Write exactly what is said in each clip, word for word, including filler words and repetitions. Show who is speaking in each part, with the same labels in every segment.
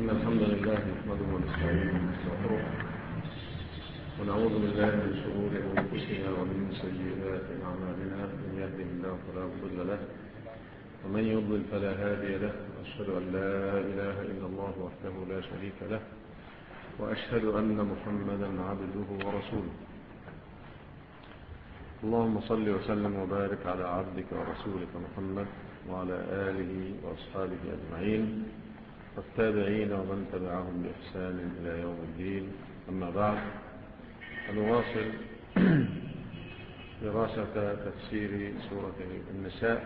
Speaker 1: إن الحمد لله نحمده ونستعينه ونستغفره ونعوذ بالله من شرور أنفسنا ومن سيئات أعمالنا. من يهده الله فلا مضل له ومن يضلل فلا هادي له. وأشهد أن لا إله إلا الله وحده لا شريك له وأشهد أن محمدا عبده ورسوله. اللهم صل وسلم وبارك على عبدك ورسولك محمد وعلى آله وأصحابه أجمعين والتابعين ومن تبعهم بإحسان إلى يوم الدين. أما بعد، نواصل دراسة تفسير سورة النساء.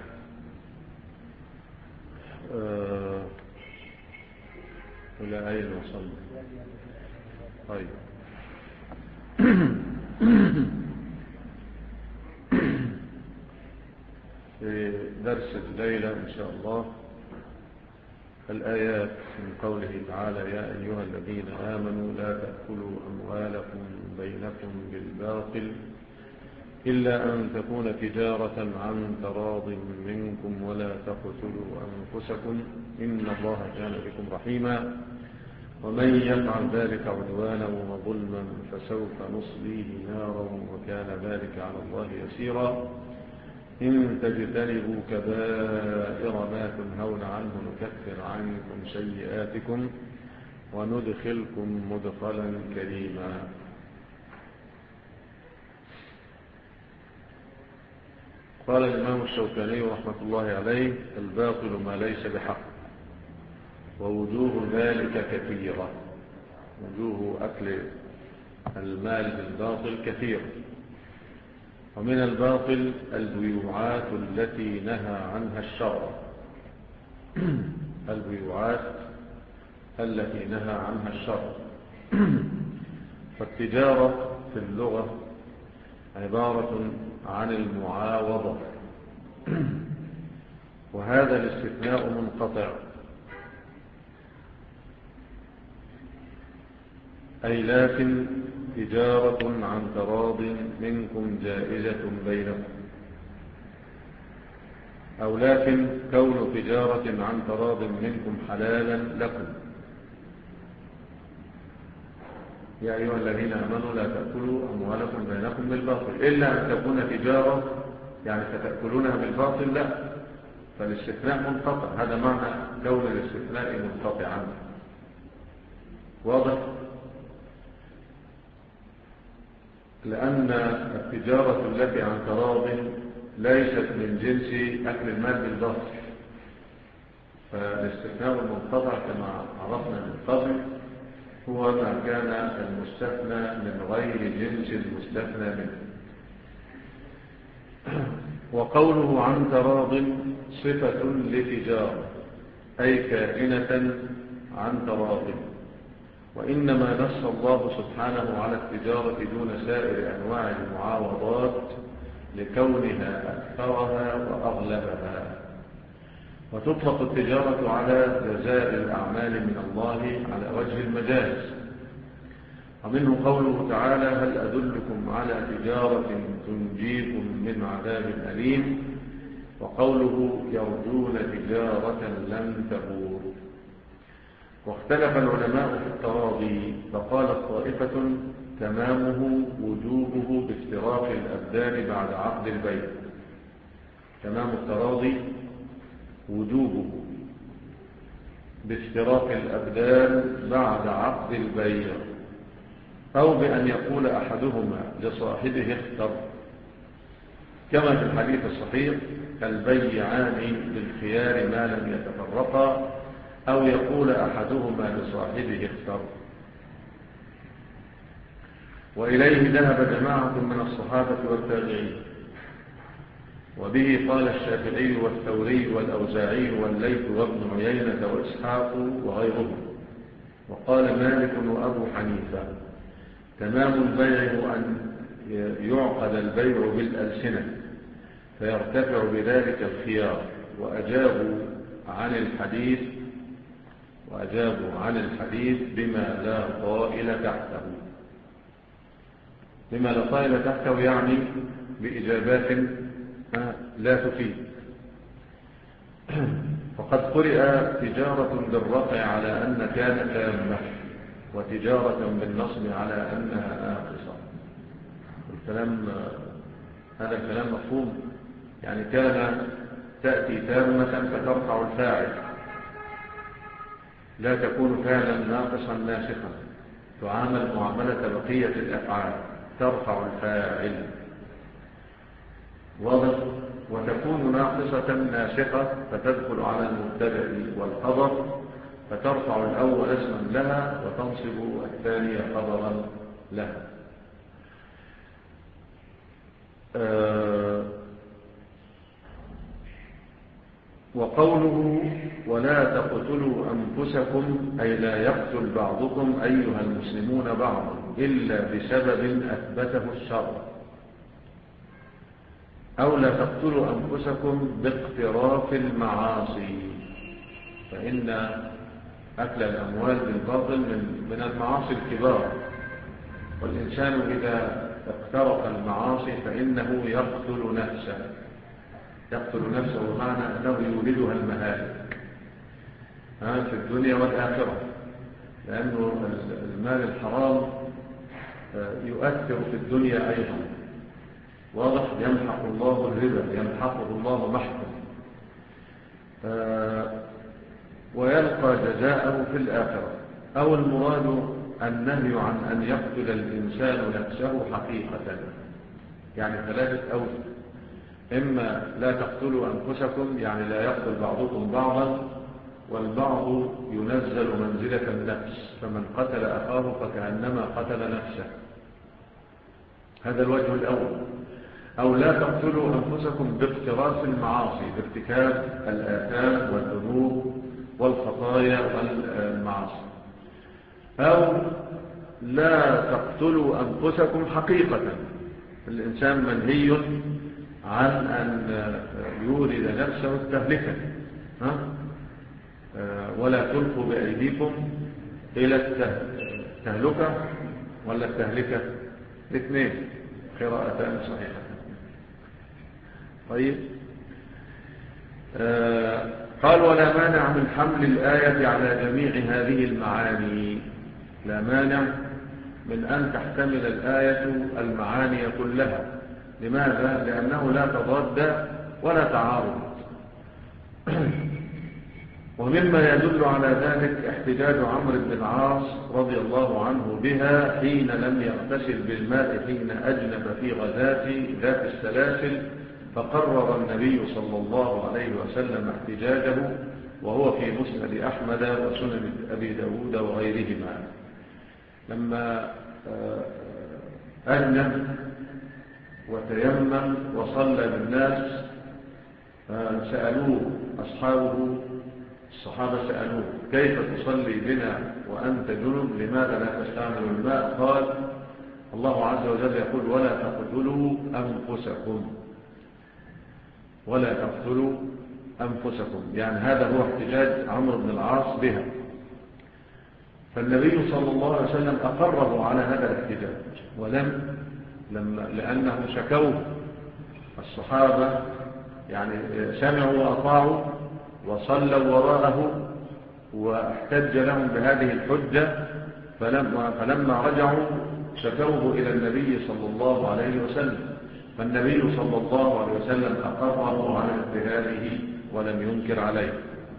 Speaker 1: أه إلى أين وصلنا؟ طيب في درس الليلة إن شاء الله الآيات من قوله تعالى: يا أيها الذين آمنوا لا تأكلوا أموالكم بينكم بالباطل إلا أن تكون تجارة عن تراض منكم ولا تقتلوا أنفسكم إن الله كان بكم رحيما ومن يفعل ذلك عدوانا وظلما فسوف نصليه نارا وكان ذلك على الله يسيرا إن تجتنبوا كبائر ما تنهون عنه نكفر عنكم سيئاتكم وندخلكم مدخلا كريما. قال الإمام الشوكاني رحمة الله عليه: الباطل ما ليس بحق، ووجوه ذلك كثيرة. وجوه أكل المال بالباطل كثيرة. ومن الباطل البيوعات التي نهى عنها الشرع. البيوعات التي نهى عنها الشرع. فالتجارة في اللغة عبارة عن المعاوضة، وهذا الاستثناء منقطع، أي لكن تجارة عن تراض منكم جائزة بينكم، أو لكن كون تجارة عن تراض منكم حلالا لكم. يا أيها الذين آمنوا لا تأكلوا أموالكم بينكم بالباطل إلا أن تكون تجارة، يعني ستأكلونها بالباطل، لا، فالاستثناء منقطع. هذا معنى كون الاستثناء منقطعا. واضح؟ لأن التجارة التي عن تراض ليست من جنس أكل المال بالباطل، فالاستثناء المنقطع كما عرفنا من قبل هو ما كان المستثنى من غير جنس المستثنى منه. وقوله عن تراض صفة لتجارة، أي كائنة عن تراض، وإنما نص الله سبحانه على التجارة دون سائر أنواع المعاوضات لكونها أكثرها وأغلبها. وتطلق التجارة على جزاء الأعمال من الله على وجه المجاز. ومنه قوله تعالى: هل أدلكم على تجارة تنجيكم من عذاب أليم، وقوله يرجون تجارة لن تبور. واختلف العلماء في التراضي، فقالت طائفة تمامه وجوبه بافتراق الأبدان بعد عقد البيع. تمام التراضي وجوبه بافتراق الأبدان بعد عقد البيع، أو بأن يقول أحدهما لصاحبه اختر، كما في الحديث الصحيح: البيعان بالخيار ما لم يتفرقا، أو يقول أحدهما لصاحبه اختر. وإليه ذهب جماعة من الصحابة والتابعين، وبه قال الشافعي والثوري والأوزاعي والليث وابن عيينة وإسحاق وغيرهم. وقال مالك وأبو حنيفة: تمام البيع أن يعقد البيع بالألسنة فيرتفع بذلك الخيار. وأجابوا عن الحديث وأجابوا عن الحديث بما لا طائل تحته. بما لا طائل تحته يعني بإجابات لا تفيد. وقد قرئ تجارة بالرفع على أن كان تامة، وتجارة بالنصب على أنها ناقصة. الكلام هذا الكلام مفهوم، يعني كان تأتي تامة فترفع الفاعل، لا تكون فعلا ناقصا ناسخا، تعامل معاملة بقية الأفعال، ترفع الفاعل واضح، وتكون ناقصة ناسخة فتدخل على المبتدأ والخبر، فترفع الأول اسما لها وتنصب الثانية خبرا لها. أه وقوله ولا تقتلوا أنفسكم أي لا يقتل بعضكم أيها المسلمون بعضا إلا بسبب أثبته الشرع، أو لا تقتلوا أنفسكم باقتراف المعاصي، فإن أكل الأموال بالباطل من, من المعاصي الكبار، والإنسان إذا اقترف المعاصي فإنه يقتل نفسه، يقتل نفسه بمعنى أنه يولدها المهالك في الدنيا والآخرة، لأنه المال الحرام يؤثر في الدنيا أيضا، واضح، يمحق الله الربا، يمحقه الله محقا، ويلقى جزاءه في الآخرة. أو المراد النهي عن أن يقتل الإنسان نفسه حقيقة، يعني ثلاثة أوجه: إما لا تقتلوا أنفسكم يعني لا يقتل بعضكم بعضا، والبعض ينزل منزلة النفس، فمن قتل أخاه فكأنما قتل نفسه، هذا الوجه الأول. أو لا تقتلوا أنفسكم باقتراف المعاصي، بارتكاب الآثام والذنوب والخطايا والمعاصي. أو لا تقتلوا أنفسكم حقيقة، الإنسان منهي عن أن يورد نفسه التهلكة، ها؟ ولا تلقوا بأيديكم إلى التهلكة ولا التهلكة، الاثنين قراءتان صحيحة. طيب، آه قال ولا مانع من حمل الآية على جميع هذه المعاني، لا مانع من أن تحتمل الآية المعاني كلها. لماذا؟ لأنه لا تضاد ولا تعارض. ومما يدل على ذلك احتجاج عمرو بن العاص رضي الله عنه بها حين لم يغتسل بالماء حين أجنب في غزاة ذات السلاسل، فقرر النبي صلى الله عليه وسلم احتجاجه، وهو في مسند أحمد وسنن أبي داود وغيرهما. لما أجنب وتيمم وصلى بالناس سألوه أصحابه، الصحابة سألوه كيف تصلي بنا وأنت جنب، لماذا لا تستعمل الماء؟ قال الله عز وجل يقول ولا تقتلوا أنفسكم، ولا تقتلوا أنفسكم، يعني هذا هو احتجاج عمرو بن العاص بها. فالنبي صلى الله عليه وسلم أقره على هذا الاحتجاج، ولم لما لأنه شكوه الصحابة، يعني سمعوا وأطاعوا وصلوا وراءه واحتج لهم بهذه الحجة، فلما, فلما رجعوا شكوه إلى النبي صلى الله عليه وسلم، فالنبي صلى الله عليه وسلم أقره على اجتهاده ولم ينكر عليه.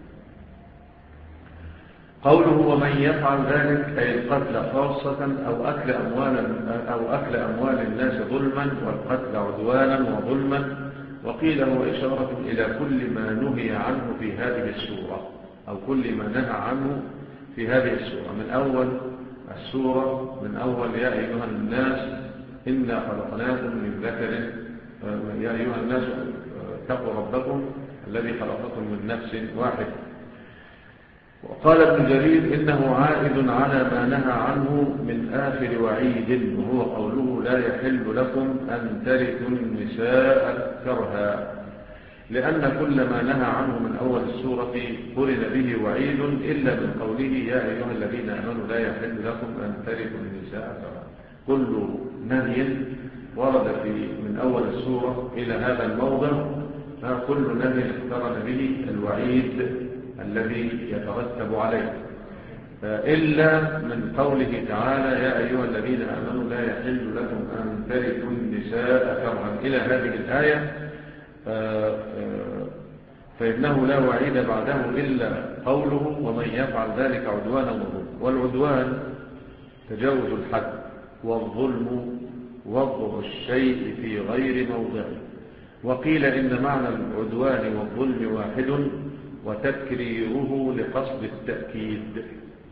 Speaker 1: قوله ومن يفعل ذلك أي القتل خاصة أو أكل أموال, أو أكل أموال الناس ظلما، والقتل عدوانا وظلما. وقيل هو إشارة إلى كل ما نهي عنه في هذه السورة، أو كل ما نهى عنه في هذه السورة من أول السورة، من أول يا أيها الناس إنا خلقناكم من ذكر، يا أيها الناس اتقوا ربكم الذي خلقكم من نفس واحد. وقال ابن جرير إنه عائد على ما نهى عنه من آخر وعيد، وهو قوله لا يحل لكم أن ترثوا النساء كرها، لأن كل ما نهى عنه من أول السورة قرن به وعيد، إلا من قوله يا أيها الذين آمنوا لا يحل لكم أن ترثوا النساء كرها. كل نهي ورد في من أول السورة إلى هذا الموضع، كل نهي اقترن به الوعيد الذي يترتب عليه، إلا من قوله تعالى يا أيها الذين آمنوا لا يحل لكم أن ترثوا النساء كرها إلى هذه الآية، فإنه لا وعيد بعده إلا قوله ومن يفعل ذلك عدوانا وظلم. والعدوان تجاوز الحد، والظلم وضع الشيء في غير موضعه. وقيل إن معنى العدوان والظلم واحد وتكريره لقصد التأكيد،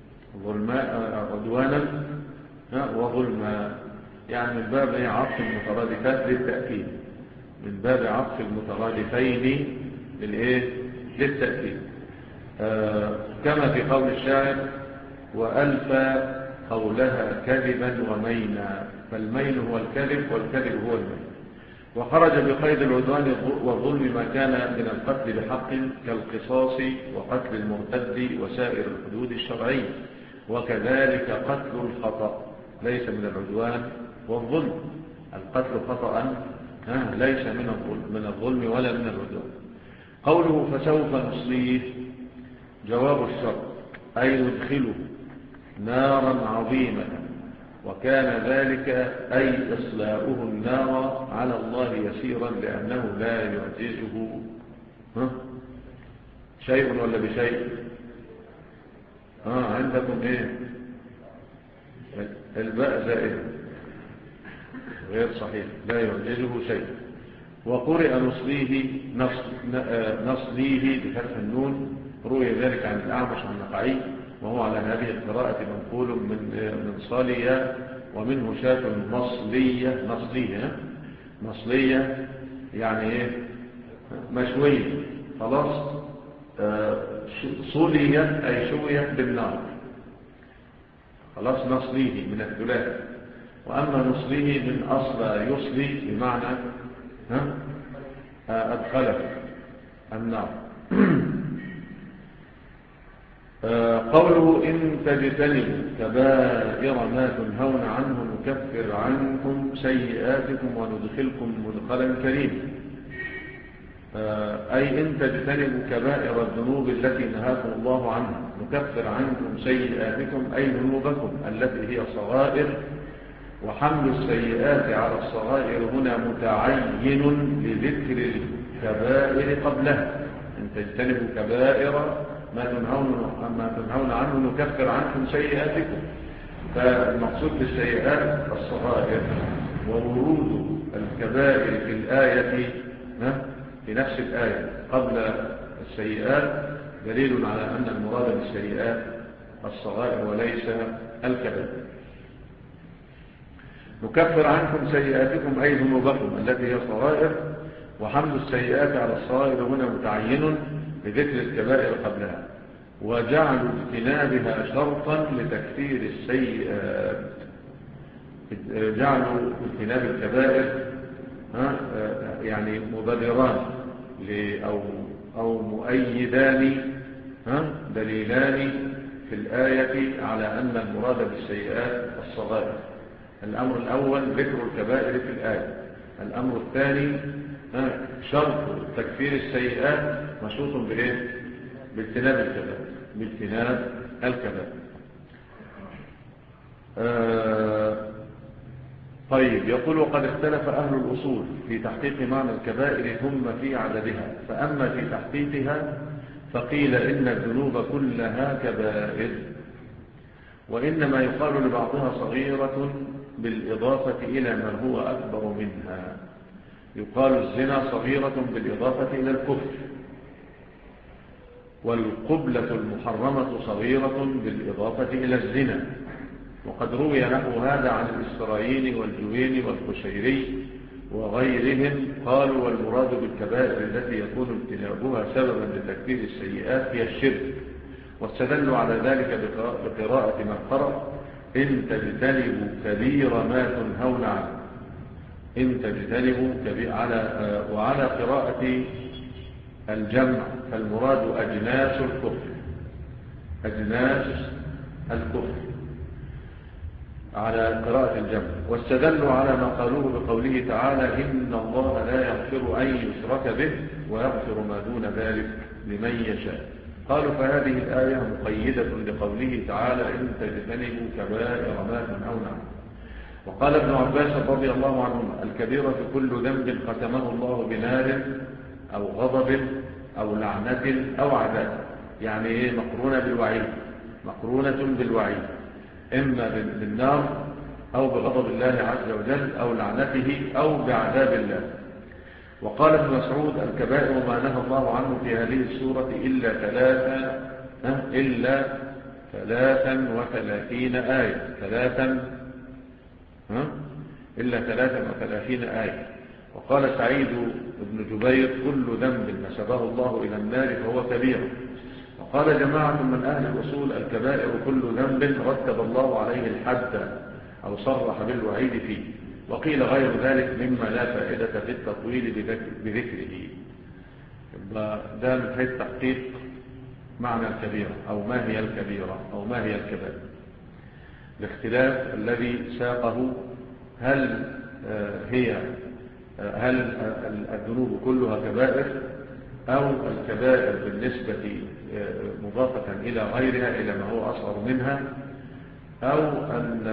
Speaker 1: عدوانا وظلما، يعني من باب عطف المترادفات للتأكيد، من باب عطف المترادفين للتأكيد، آه كما في قول الشاعر وألفى قولها كذبا ومينا، فالمين هو الكذب والكذب هو المين. وخرج بقيد العدوان والظلم ما كان من القتل بحق كالقصاص وقتل المرتد وسائر الحدود الشرعية، وكذلك قتل الخطأ ليس من العدوان والظلم، القتل خطأ ليس من الظلم من الظلم ولا من العدوان. قوله فسوف نصليه جواب الشرط، أي ندخله نارا عظيمة، وكان ذلك أي إصلاؤه النار على الله يسيرا، لأنه لا يعجزه شيء ولا بشيء. آه عندكم إيه؟ الباء زائد غير صحيح، لا يعجزه شيء. وقرئ نصليه نصليه بفتح النون، روي ذلك عن الأعمش عن النقعي، وهو على هذه القراءة منقول من من صالية، ومنه شاة نصلية نصلية نصلية يعني ايه مشوية خلاص، صلية أي شوية بالنار خلاص، نصليه من الثلاث. وأما نصليه من أصل يصلي بمعنى أدخله النار. قوله إن تجتنبوا كبائر ما تنهون عنه نكفر عنكم سيئاتكم وندخلكم مدخلا كريما، أي إن تجتنبوا كبائر الذنوب التي نهاكم الله عنها نكفر عنكم سيئاتكم أي ذنوبكم التي هي صغائر، وحمل السيئات على الصغائر هنا متعين لذكر الكبائر قبلها. إن تجتنبوا كبائر ما تنهون ما تنهون عنه نكفر عنكم سيئاتكم، فالمقصود بالسيئات الصغائر، وورود الكبائر في الآية في نفس الآية قبل السيئات دليل على أن المراد بالسيئات الصغائر وليس الكبائر. نكفر عنكم سيئاتكم أي ذنوبكم التي هي صغائر، وحمل السيئات على الصغائر هنا متعين لذكر الكبائر قبلها، وجعلوا اجتنابها شرطا لتكفير السيئات، جعلوا اجتناب الكبائر يعني مبرران أو, أو مؤيدان دليلان في الآية على أن المراد بالسيئات الصغائر. الأمر الأول ذكر الكبائر في الآية، الأمر الثاني شرط تكفير السيئات مشروط بإيه؟ باجتناب الكبائر، باجتناب الكبائر. آه طيب، يقول وقد اختلف أهل الأصول في تحقيق معنى الكبائر ثم في عددها، فأما في تحقيقها فقيل إن الذنوب كلها كبائر، وإنما يقال لبعضها صغيرة بالإضافة إلى ما هو أكبر منها. يقال الزنا صغيرة بالإضافة إلى الكفر، والقبلة المحرمة صغيرة بالإضافة إلى الزنا. وقد روي نحو هذا عن الإسرائيلي والجويني والقشيري وغيرهم، قالوا والمراد بالكبائر التي يكون اجتنابها سببا لتكفير السيئات هي الشرك، واستدلوا على ذلك بقراءة من قرأ إن تجتنبوا كبير ما تنهون عنه، إن تجتنبوا كبير على وعلى قراءة الجمع، فالمراد أجناس الكفر، أجناس الكفر على قراءة الجمع. واستدلوا على ما قالوه بقوله تعالى إن الله لا يغفر أن يشرك به ويغفر ما دون ذلك لمن يشاء. قالوا فهذه الآية مقيدة لقوله تعالى إن تجتنبوا كبائر ما تنهون عنه. وقال ابن عباس رضي الله عنهما الكبيرة كل ذنب ختمه الله بنار أو غضب أو لعنة أو عذاب، يعني إيه؟ مقرونة بالوعيد، مقرونة بالوعيد، إما بالنار أو بغضب الله عز وجل أو لعنته أو بعذاب الله. وقال ابن مسعود الكبائر ما نهى الله عنه في هذه السورة إلا ثلاثة إلا ثلاثا وثلاثين آية ثلاثا إلا ثلاثا وثلاثين آية. وقال سعيد بن جبير كل ذنب نسبه الله إلى النار فهو كبير. وقال جماعة من أهل الأصول الكبائر كل ذنب رتب الله عليه الحد أو صرح بالوعيد فيه. وقيل غير ذلك مما لا فائدة في التطويل بذكره. ده من حيث تحقيق معنى الكبيرة أو ما هي الكبيرة أو ما هي الكبائر. الاختلاف الذي ساقه هل هي هل الذنوب كلها كبائر أو الكبائر بالنسبة مضافة إلى غيرها إلى ما هو أصغر منها، أو أن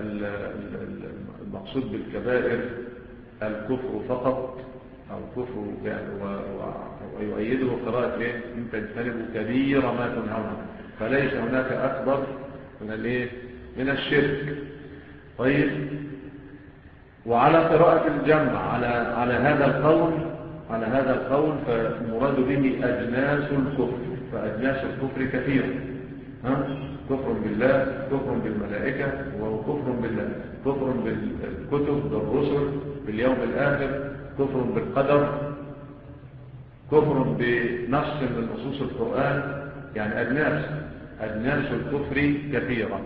Speaker 1: المقصود بالكبائر الكفر فقط أو كفر ويؤيده قراءة إيه إن تجتنبوا كبير ما تنهون عنه، فليس هناك أكبر من الإيه من الشرك. طيب، وعلى قراءة الجمع على على هذا القول على هذا القول فالمراد به أجناس الكفر، فأجناس الكفر كثيرة، ها كفر بالله، كفر بالملائكة، وكفر بالله، كفر بالكتب، بالرسل، باليوم الآخر، كفر بالقدر، كفر بنص من نصوص القرآن، يعني أجناس أجناس الكفر كثيرة.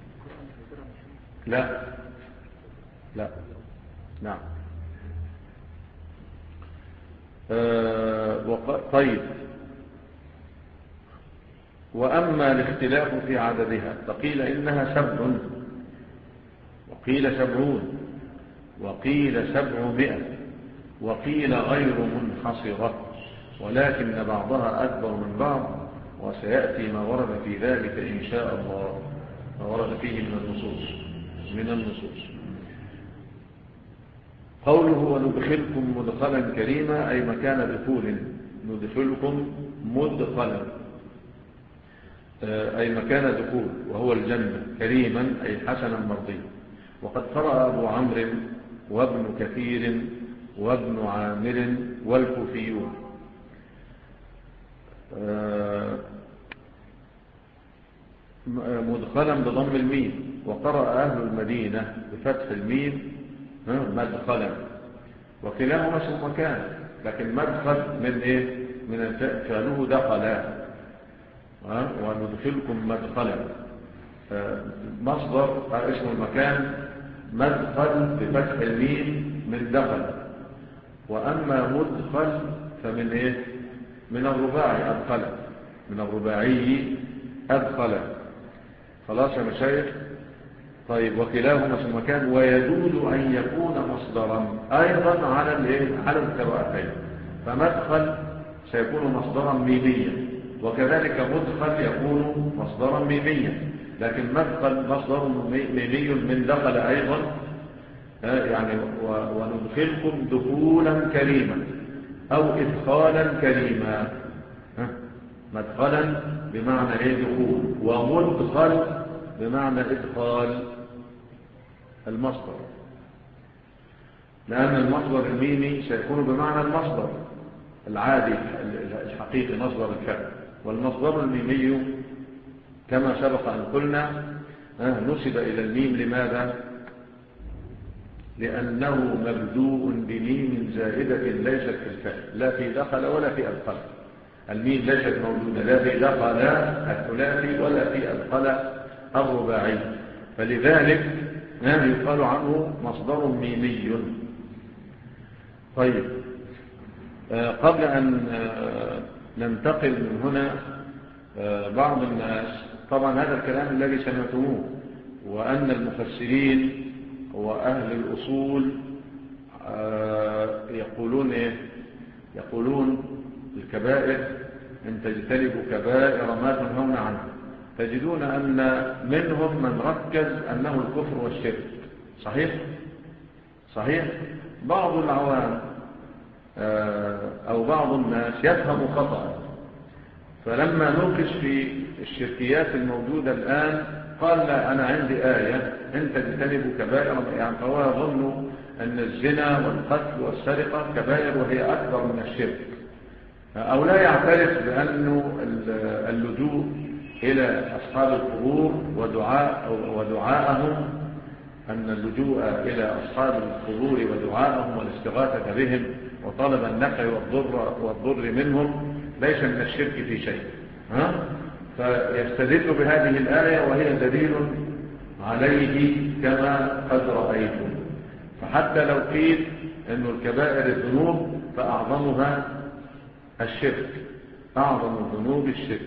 Speaker 1: لا لا نعم. آه طيب، وأما الاختلاف في عددها فقيل إنها سبع، وقيل سبعون، وقيل سبعمائة، وقيل غير منحصرة، ولكن بعضها أكبر من بعض، وسيأتي ما ورد في ذلك إن شاء الله، ما ورد فيه من النصوص من النصوص قوله وندخلكم مدخلا كريما أي مكان دخول، ندخلكم مدخلا أي مكان دخول وهو الجنة، كريما أي حسنا مرضيا. وقد قرأ أبو عمرو وابن كثير وابن عامر والكوفيون مدخلا بضم الميم، وقرأ أهل المدينة بفتح الميم مدخلا، وكلاهما اسم مكان، لكن مدخل من إيه من فعله دخلا، وندخلكم مدخلا مصدر اسم المكان مدخل بفتح الميم من دخل. وأما مدخل فمن إيه من الرباعي أدخل، من الرباعي أدخل. خلاص يا مشايخ. طيب، وكلاهما اسم مكان، ويجوز أن يكون مصدرا أيضا على الايه على القراءتين، فمدخل سيكون مصدرا ميميا، وكذلك مدخل يكون مصدرا ميميا، لكن مدخل مصدر ميمي من دخل أيضا، يعني وندخلكم دخولا كريما أو إدخالا كريما، مدخلا بمعنى ايه دخول، ومدخل بمعنى إدخال المصدر، لأن المصدر الميمي سيكون بمعنى المصدر العادي الحقيقي مصدر الفعل، والمصدر الميمي كما سبق أن قلنا نسب إلى الميم. لماذا؟ لأنه مبدوء بميم زائدة ليست في الفعل، لا في دخل ولا في أدخل. الميم ليست موجودة لا في دخل الثلاثي ولا في أدخل الرباعي، فلذلك يقال عنه مصدر ميمي. طيب، قبل أن ننتقل من هنا، بعض الناس طبعا هذا الكلام الذي سمعتموه، وأن المفسرين وأهل الأصول يقولون إيه؟ يقولون الكبائر إن تجتنبوا كبائر ما تنهون عنه، تجدون أن منهم من ركز أنه الكفر والشرك. صحيح؟ صحيح؟ بعض العوام أو بعض الناس يفهم خطأ، فلما نوقش في الشركيات الموجودة الآن قال لا أنا عندي آية إن تجتنبوا كبائر، يعني فهو يظن أن الزنا والقتل والسرقة كبائر وهي أكبر من الشرك، أو لا يعترف بأنه اللجوء إلى أصحاب القبور ودعاء ودعاءهم، أن اللجوء إلى أصحاب القبور ودعاءهم والاستغاثة بهم وطلب النفع والضر, والضر منهم ليس من الشرك في شيء. ها؟ فيستدل بهذه الآية وهي دليل عليه كما قد رأيتم. فحتى لو قيل أن الكبائر الذنوب فأعظمها الشرك، أعظم الذنوب الشرك.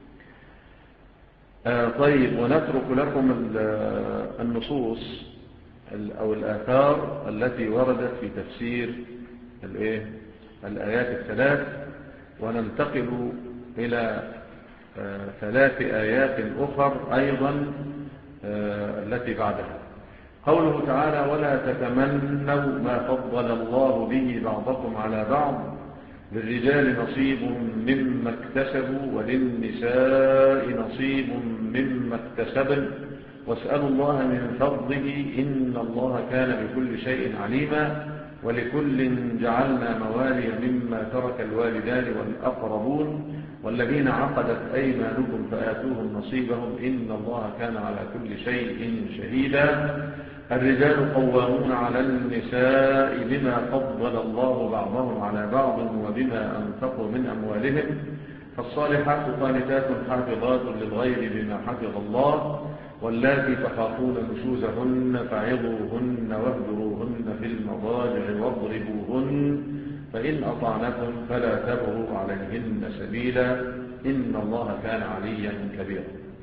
Speaker 1: آه طيب، ونترك لكم النصوص أو الآثار التي وردت في تفسير الآيات الثلاث، وننتقل إلى آه ثلاث آيات أخر أيضا آه التي بعدها. قوله تعالى: ولا تتمنوا ما فضل الله به بعضكم على بعض، للرجال نصيب مما اكتسبوا وللنساء نصيب مما اكتسبن واسألوا الله من فضله إن الله كان بكل شيء عليما، ولكل جعلنا موالي مما ترك الوالدان والأقربون والذين عقدت أيمانكم فآتوهم نصيبهم إن الله كان على كل شيء شهيدا. الرجال قوامون على النساء بما فضل الله بعضهم على بعض وبما أنفقوا من أموالهم، فالصالحات قانتات حافظات للغيب بما حفظ الله، واللاتي تخافون نشوزهن فعظوهن واهجروهن في المضاجع واضربوهن، فإن أطعنكم فلا تبغوا عليهن سبيلا إن الله كان عليا كبيرا.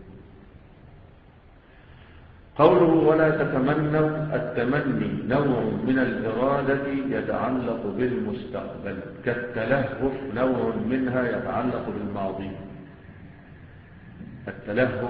Speaker 1: قوله ولا تتمنوا، التمني نوع من الإرادة يتعلق بالمستقبل، كالتلهف نوع منها يتعلق بالماضي. التلهف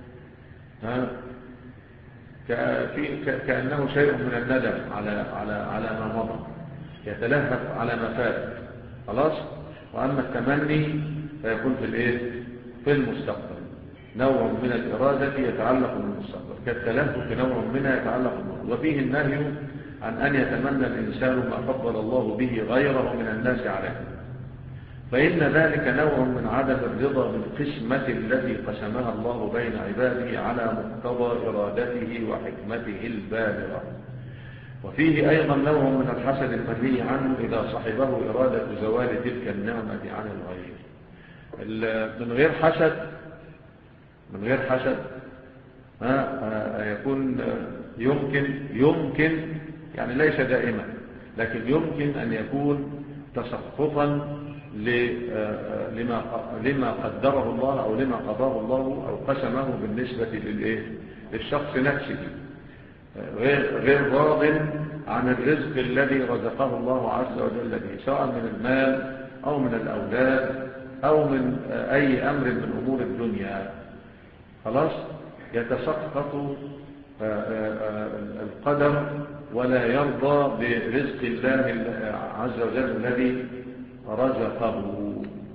Speaker 1: كأنه شيء من الندم على على على ما مضى، يتلهف على ما فات خلاص. وأما التمني فيكون في الايه في المستقبل، نوع من الإرادة يتعلق بالمستقبل، كالتلهف نوع منها يتعلق بالماضي. وفيه النهي عن أن يتمنى الإنسان ما فضل الله به غيره من الناس عليه، فإن ذلك نوع من عدم الرضا بالقسمة التي قسمها الله بين عباده على مقتضى إرادته وحكمته البالغة. وفيه أيضا نوع من الحسد المنهي عنه إذا صحبه إرادة زوال تلك النعمة عن الغير. من غير حسد من غير حسد يكون يمكن يمكن يعني ليس دائما، لكن يمكن أن يكون تسخطا لما لما قدره الله أو لما قضاه الله أو قسمه بالنسبة للإيه للشخص نفسه، غير غير راض عن الرزق الذي رزقه الله عز وجل به، سواء من المال أو من الأولاد أو من أي أمر من أمور الدنيا. خلاص، يتسخط القدر ولا يرضى برزق الله عز وجل الذي رزقه.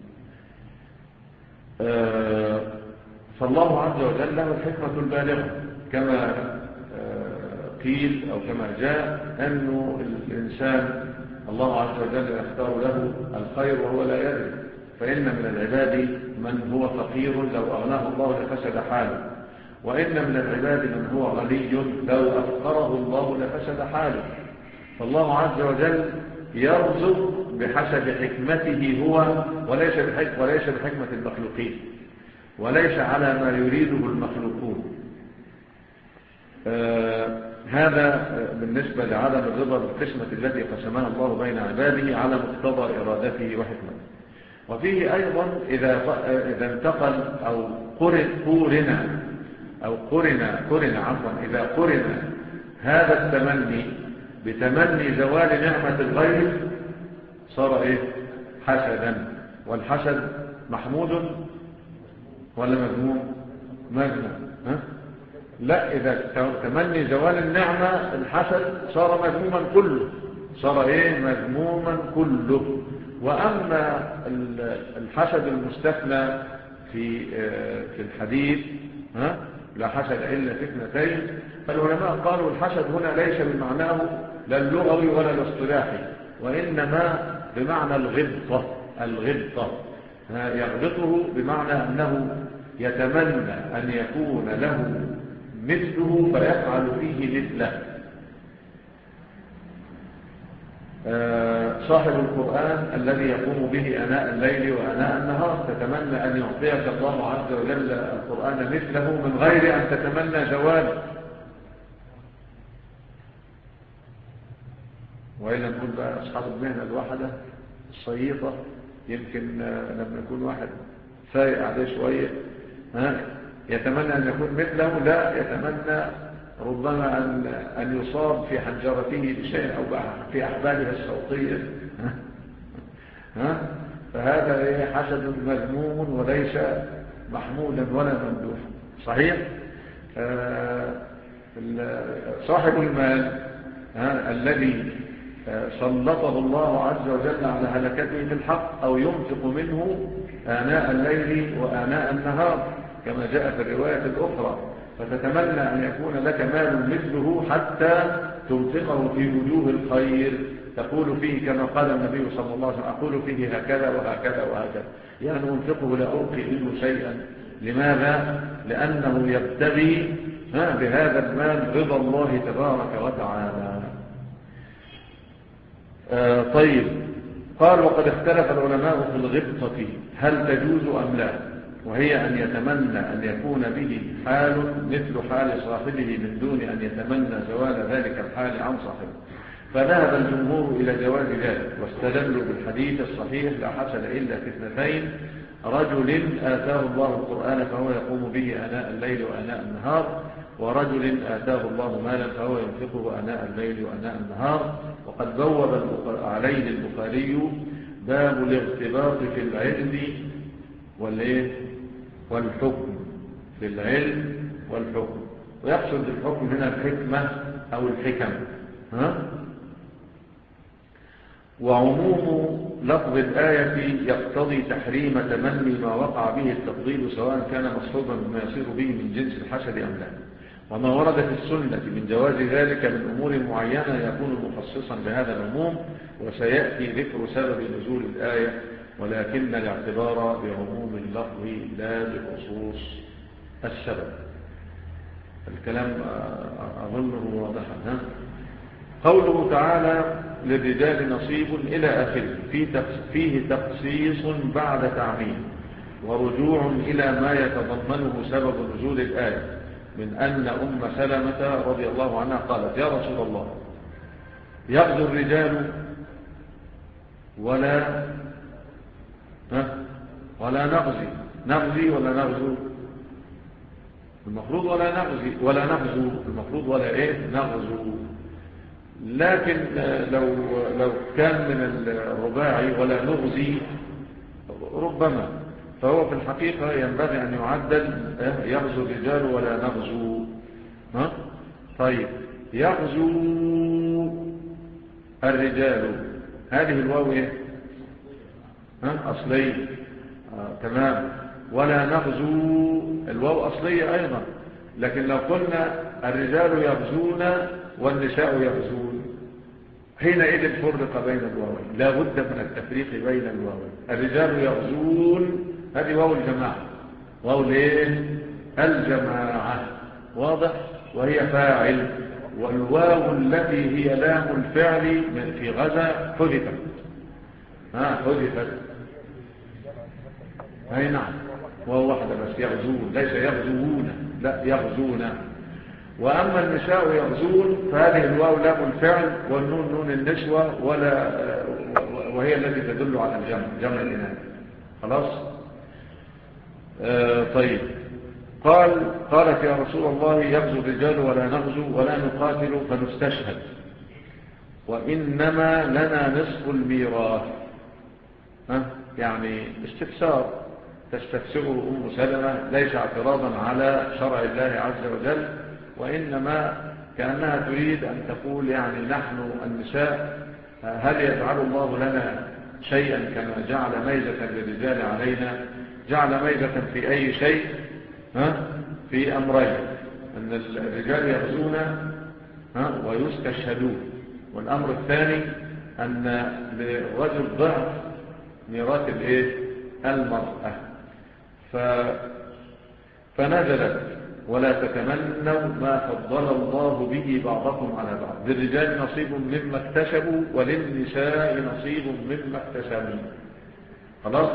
Speaker 1: فالله عز وجل له الحكمة البالغة، كما قيل أو كما جاء أنه الإنسان الله عز وجل يختار له الخير وهو لا يدري، فإن من العباد من هو فقير لو أغناه الله لفسد حاله، وإن من العباد من هو غني لو أفقره الله لفسد حاله. فالله عز وجل يرزق بحسب حكمته هو وليس بحكمة, وليس بحكمة المخلوقين، وليس على ما يريده المخلوقون. آه هذا بالنسبة لعدم الرضا بالقسمة التي قسمها الله بين عباده على مقتضى إرادته وحكمته. وفيه أيضا إذا, إذا انتقل أو قرن قرن أو قرن قرن عفوا إذا قرن هذا التمني بتمني زوال نعمة الغير صار إيه حسدا، والحسد محمود ولا مذموم؟ مذموم. ها؟ لا، إذا تمني زوال النعمة الحسد صار مذموما كله، صار إيه؟ مذموما كله. وأما الحسد المستثنى في في الحديث، ها؟ لا حسد إلا في اثنتين، فالعلماء قالوا الحسد هنا ليس بمعناه لا اللغوي ولا الاصطلاحي، وإنما بمعنى الغبطة. الغبطة يغبطه بمعنى أنه يتمنى أن يكون له مثله فيفعل فيه مثله. صاحب القرآن الذي يقوم به آناء الليل وآناء النهار تتمنى أن يعطيك الله عز وجل القرآن مثله من غير أن تتمنى زواله. وإلا نقول بقى أصحاب المهنة الواحدة الصييطة، يمكن لما يكون واحد فايق عليه شوية ها يتمنى أن يكون مثله، لا، يتمنى ربما أن أن يصاب في حنجرته بشيء أو في أحباله الصوتية. ها فهذا حسد مذموم وليس محمودا ولا ممدوحا. صحيح. صاحب المال الذي سلطه الله عز وجل على هلكته بالحق أو ينفق منه آناء الليل وآناء النهار كما جاء في الرواية الأخرى، فتتمنى أن يكون لك مال مثله حتى تنفقه في وجوه الخير، تقول فيه كما قال النبي صلى الله عليه وسلم: أقول فيه هكذا وهكذا وهكذا، يعني أنفقه لا ألقي منه شيئا. لماذا؟ لأنه يبتغي بهذا المال رضا الله تبارك وتعالى. آه طيب، قال: وقد اختلف العلماء في الغبطة هل تجوز أم لا، وهي أن يتمنى أن يكون به حال مثل حال صاحبه من دون أن يتمنى زوال ذلك الحال عن صاحبه. فذهب الجمهور إلى جواز ذلك، واستدلوا بالحديث الصحيح: لا حسد إلا في اثنتين، رجل آتاه الله القرآن فهو يقوم به آناء الليل وآناء النهار، ورجل آتاه الله مالا فهو ينفقه آناء الليل وآناء النهار. وقد بوب عليه البخاري باب الاغتباط في العلم والإيه؟ والحكم. في العلم والحكم، ويقصد بالحكم هنا الحكمة أو الحكم. ها؟ وعموم لفظ الآية يقتضي تحريم تمني ما وقع به التفضيل، سواء كان مصحوبا بما يصير به من جنس الحسد أم لا. وما ورد في السنة من جواز ذلك من أمور معينة يكون مخصصا بهذا العموم، وسيأتي ذكر سبب نزول الآية، ولكن الاعتبار بعموم اللفظ لا بخصوص السبب. الكلام أظنه واضحا. قوله تعالى: للرجال نصيب إلى آخره، فيه تخصيص بعد تعميم، ورجوع إلى ما يتضمنه سبب نزول الآية، من أن أم سلمة رضي الله عنها قالت: يا رسول الله، يغزو الرجال ولا ها ولا نغزي نغزي ولا نغزو؟ المفروض ولا نغزي ولا نغزو المفروض ولا إيه نغزو. لكن لو لو كان من الرباعي ولا نغزي ربما، فهو في الحقيقة ينبغي أن يعدل: يغزو الرجال ولا نغزو. ها؟ طيب، يغزو الرجال، هذه الواو ايه؟ ها؟ أصلية. آه، تمام. ولا نغزو الواو أصلية أيضا، لكن لو قلنا الرجال يغزون والنساء يغزون، حينئذ فرق بين الواوين، لا بد من التفريق بين الواوين. الرجال يغزون هذه واو الجماعة، واو الايه؟ الجماعة، واضح؟ وهي فاعل، والواو التي هي لام الفعل في غزا حذفت. ها حذفت. اي نعم، واو واحدة بس، يغزون، ليس يغزوون، لا يغزون. وأما النساء يغزون فهذه الواو لام الفعل، والنون نون النسوة، ولا وهي التي تدل على الجمع، جمع الإناث. خلاص. آه طيب، قال قالت: يا رسول الله، يغزو الرجال ولا نغزو ولا نقاتل فنستشهد، وإنما لنا نصف الميراث. ها؟ يعني استفسار، تستفسره أم سلمة ليس اعتراضا على شرع الله عز وجل، وإنما كأنها تريد أن تقول يعني نحن النساء هل يجعل الله لنا شيئا كما جعل ميزة للرجال علينا؟ جعل ميزة في أي شيء؟ ها؟ في أمرين: أن الرجال يغزون ويستشهدون، والأمر الثاني أن للرجل ضعف ميراث المرأة. ف... فنزلت: ولا تتمنوا ما فضل الله به بعضكم على بعض، للرجال نصيب مما اكتسبوا وللنساء نصيب مما اكتسبوا. خلاص.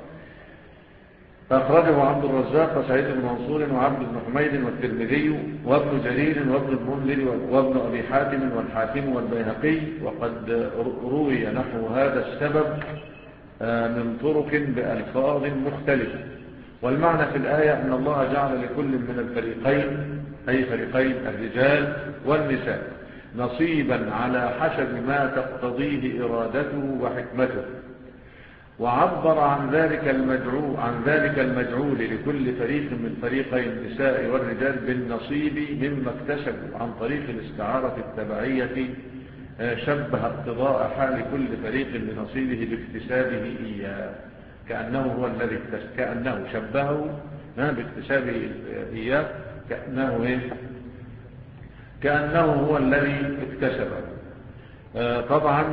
Speaker 1: أخرجه عبد الرزاق وسعيد بن منصور وعبد بن حميد والترمذي وابن جرير وابن المنذر وابن أبي حاتم والحاكم والبيهقي، وقد روي نحو هذا السبب من طرق بألفاظ مختلفة. والمعنى في الآية أن الله جعل لكل من الفريقين، أي فريقين الرجال والنساء، نصيبا على حسب ما تقتضيه إرادته وحكمته، وعبر عن ذلك المجعول عن ذلك المجعول لكل فريق من فريقي النساء والرجال بالنصيب مما اكتسبوا عن طريق الاستعارة التبعية، شبه اقتضاء حال كل فريق بنصيبه باكتسابه إياه، كأنه هو الذي اكتسب، كأنه شبهه باكتسابه إياه، كأنه إيه؟ كأنه هو الذي اكتسبه. طبعا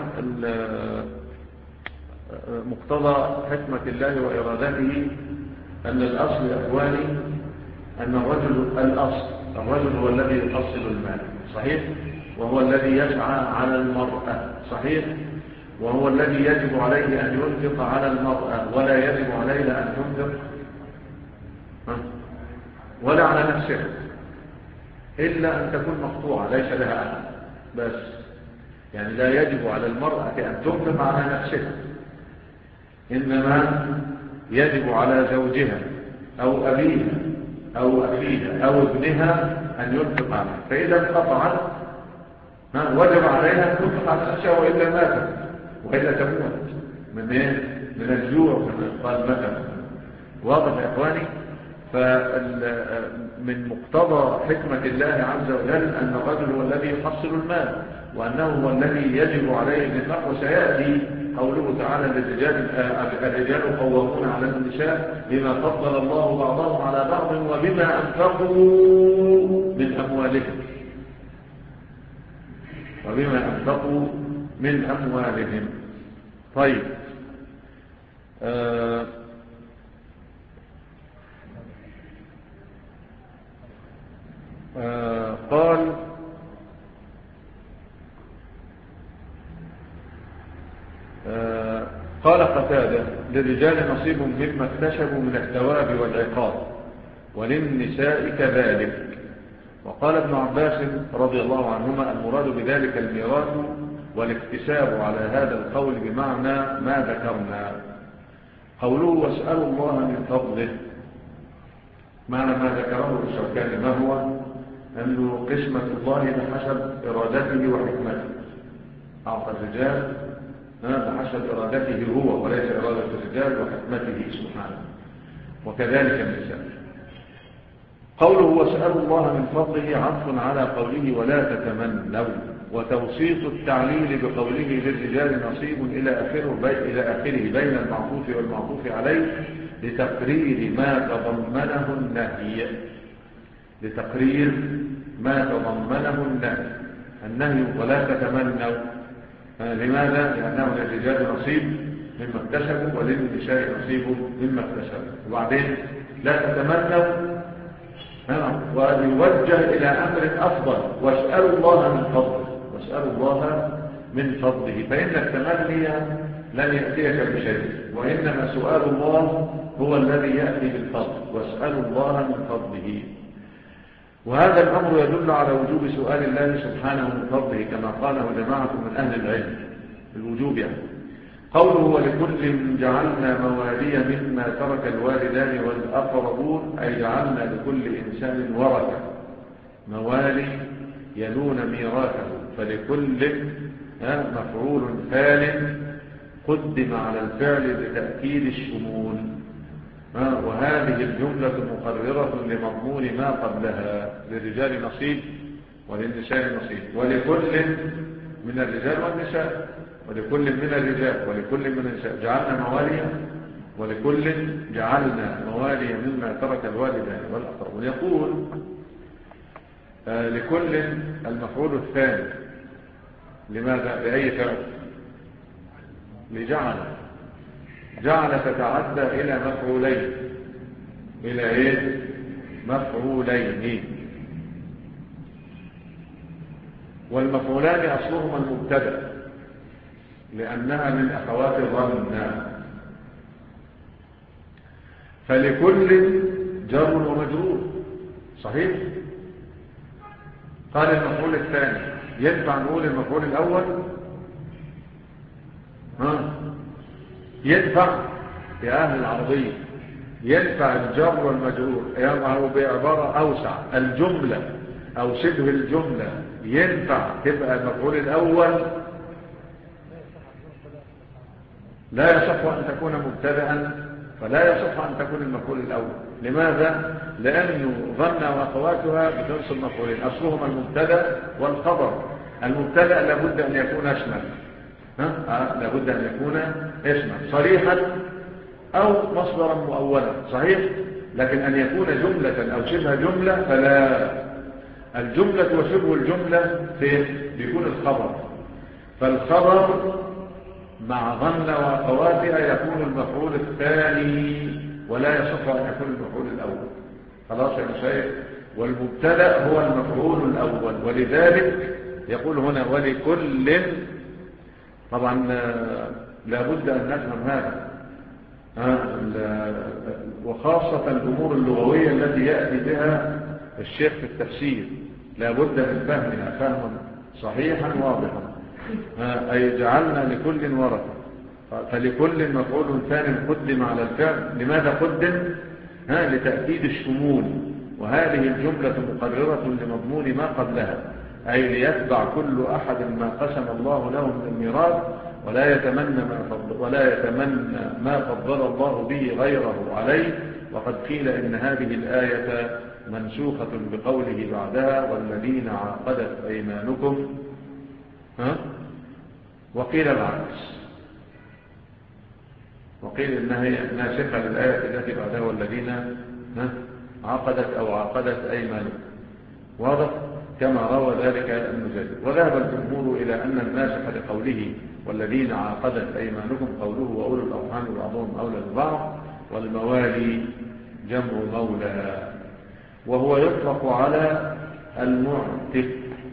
Speaker 1: مقتضى حكمة الله وإرادته أن الأصل يا أخواني أن الرجل الأصل الرجل هو الذي يحصل المال، صحيح، وهو الذي يسعى على المرأة، صحيح، وهو الذي يجب عليه أن ينفق على المرأة، ولا يجب عليها أن تنفق ولا على نفسها إلا أن تكون مقطوعة ليس لها أحد، بس يعني لا يجب على المرأة أن تنفق على نفسها، إنما يجب على زوجها أو أبيها أو أخيها أو ابنها أن ينفق عنها، فإذا انقطعت وجب عليها أن تنفق على نفسها وإلا ماتت وإلا تموت من إيه؟ من الجوع كما قال مثلا. واضح يا إخواني؟ فمن مقتضى حكمة الله عز وجل أن الرجل هو الذي يحصل المال، وأنه هو الذي يجب عليه النفاق، وسيأتي قوله تعالى للرجال الرجال قوامون على النساء بما فضل الله بعضهم على بعض وبما أنفقوا من أموالهم وبما أنفقوا من أموالهم. طيب، آه آه قال آه قال قتادة: للرجال نصيب مما اكتسبوا من الثواب والعقاب وللنساء كذلك. وقال ابن عباس رضي الله عنهما: المراد بذلك الميراث والاكتساب على هذا القول بمعنى ما ذكرنا. قوله واسألوا الله من فضله، معنى ما ذكره الشوكاني ما هو؟ أنه قسمة الله بحسب إرادته وحكمته، أعطى الرجال بحسب إرادته هو وليس إرادة الرجال وحكمته سبحانه، وكذلك النساء. قوله واسألوا الله من فضله عطف على قوله ولا تتمنوا، وتوسيط التعليل بقوله للرجال نصيب إلى آخره إلى آخره بين المعطوف والمعطوف عليه لتقرير ما تضمنه النهي لتقرير ما تضمنه النهي النهي ولا تتمنوا. لماذا؟ لأنه للرجال نصيب مما اكتسبوا وللنساء نصيب مما اكتسبوا. وبعدين لا تتمنوا ويوجه إلى أمر أفضل: واسألوا الله من فضله واسألوا الله من فضله، فإن التمني لن يأتيك بشيء، وإنما سؤال الله هو الذي يأتي بالفضل. واسألوا الله من فضله. وهذا الأمر يدل على وجوب سؤال الله سبحانه من فضله كما قاله جماعة من أهل العلم الوجوب يعني. قوله ولكل جعلنا موالي مما ترك الوالدان والأقربون، أي جعلنا لكل إنسان ورثة موالي يلون ميراثه، فلكل مفعول ثالث قدم على الفعل بتأكيد الشمول. وهذه الجملة مقررة لمضمون ما قبلها. للرجال نصيب وللنساء نصيب، ولكل من الرجال والنساء، ولكل من الرجال ولكل من النساء جعلنا مواليا، ولكل جعلنا مواليا مما ترك الوالدان والأقربون. يقول آه لكل المفعول الثاني، لماذا؟ بأي فعل؟ لجعل. جعل تتعدى إلى مفعولين، إلى إيه؟ مفعولين. والمفعولان أصلهما المبتدأ لأنها من أخوات الظن. فلكل جر ومجرور، صحيح؟ قال المفعول الثاني، ينفع نقول المفعول الأول؟ ها؟ ينفع يا أهل العربية، ينفع الجر والمجرور، يعني بعبارة أوسع، الجملة أو شبه الجملة ينفع تبقى المفعول الأول؟ لا يصح أن تكون مبتدأ، فلا يصح أن تكون المفعول الأول. لماذا؟ لأنه ظن وأخواتها بتنصب مفعولين، أصلهما المبتدأ والخبر. المبتدأ لابد أن يكون اسما، ها؟ آه لابد أن يكون اسما صريحا أو مصدرا مؤولا، صحيح؟ لكن أن يكون جملة أو شبه جملة فلا. الجملة وشبه الجملة فين؟ بيكون الخبر، فالخبر مع ظن وأخواتها يكون المفعول الثاني، ولا يصح أن يكون المفعول الأول. خلاص يا مشايخ؟ والمبتدأ هو المفعول الأول، ولذلك يقول هنا ولكل. طبعا لابد أن نفهم هذا، وخاصة الأمور اللغوية التي يأتي بها الشيخ في التفسير لابد من فهمها فهما صحيحا واضحا. أي جعلنا لكل ورثة، فلكل مفعول ثاني قدم على الفعل. لماذا قدم؟ ها لتأكيد الشمول، وهذه الجملة مقررة لمضمون ما قبلها، أي ليتبع كل أحد ما قسم الله له من الميراث، ولا يتمنى ما فضل ولا يتمنى ما فضل الله به غيره عليه. وقد قيل إن هذه الآية منسوخة بقوله بعدها والذين عقدت أيمانكم، ها؟ وقيل العكس، وقيل إنها ناسخة للآية التي بعدها والذين ها؟ عقدت أو عقدت أيمانكم. واضح؟ كما روى ذلك المجدد. وذهب الجمهور إلى أن الناسخ لقوله والذين عقدت أيمانكم قوله وأولو الأرحام بعضهم أولى ببعض، والموالي جمع مولى، وهو يطلق على المعتق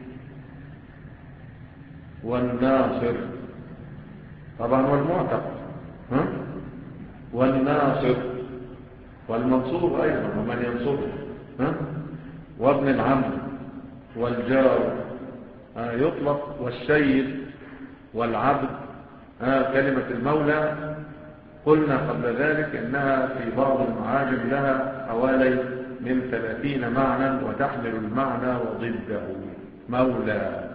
Speaker 1: والناصر. طبعا والمعتق ها؟ والناصر والمنصور أيضا ومن ينصره، ها؟ وابن العم والجار آه يطلق، والسيد والعبد. آه كلمة المولى قلنا قبل ذلك إنها في بعض المعاجم لها حوالي من ثلاثين معنى، وتحمل المعنى وضده مولى.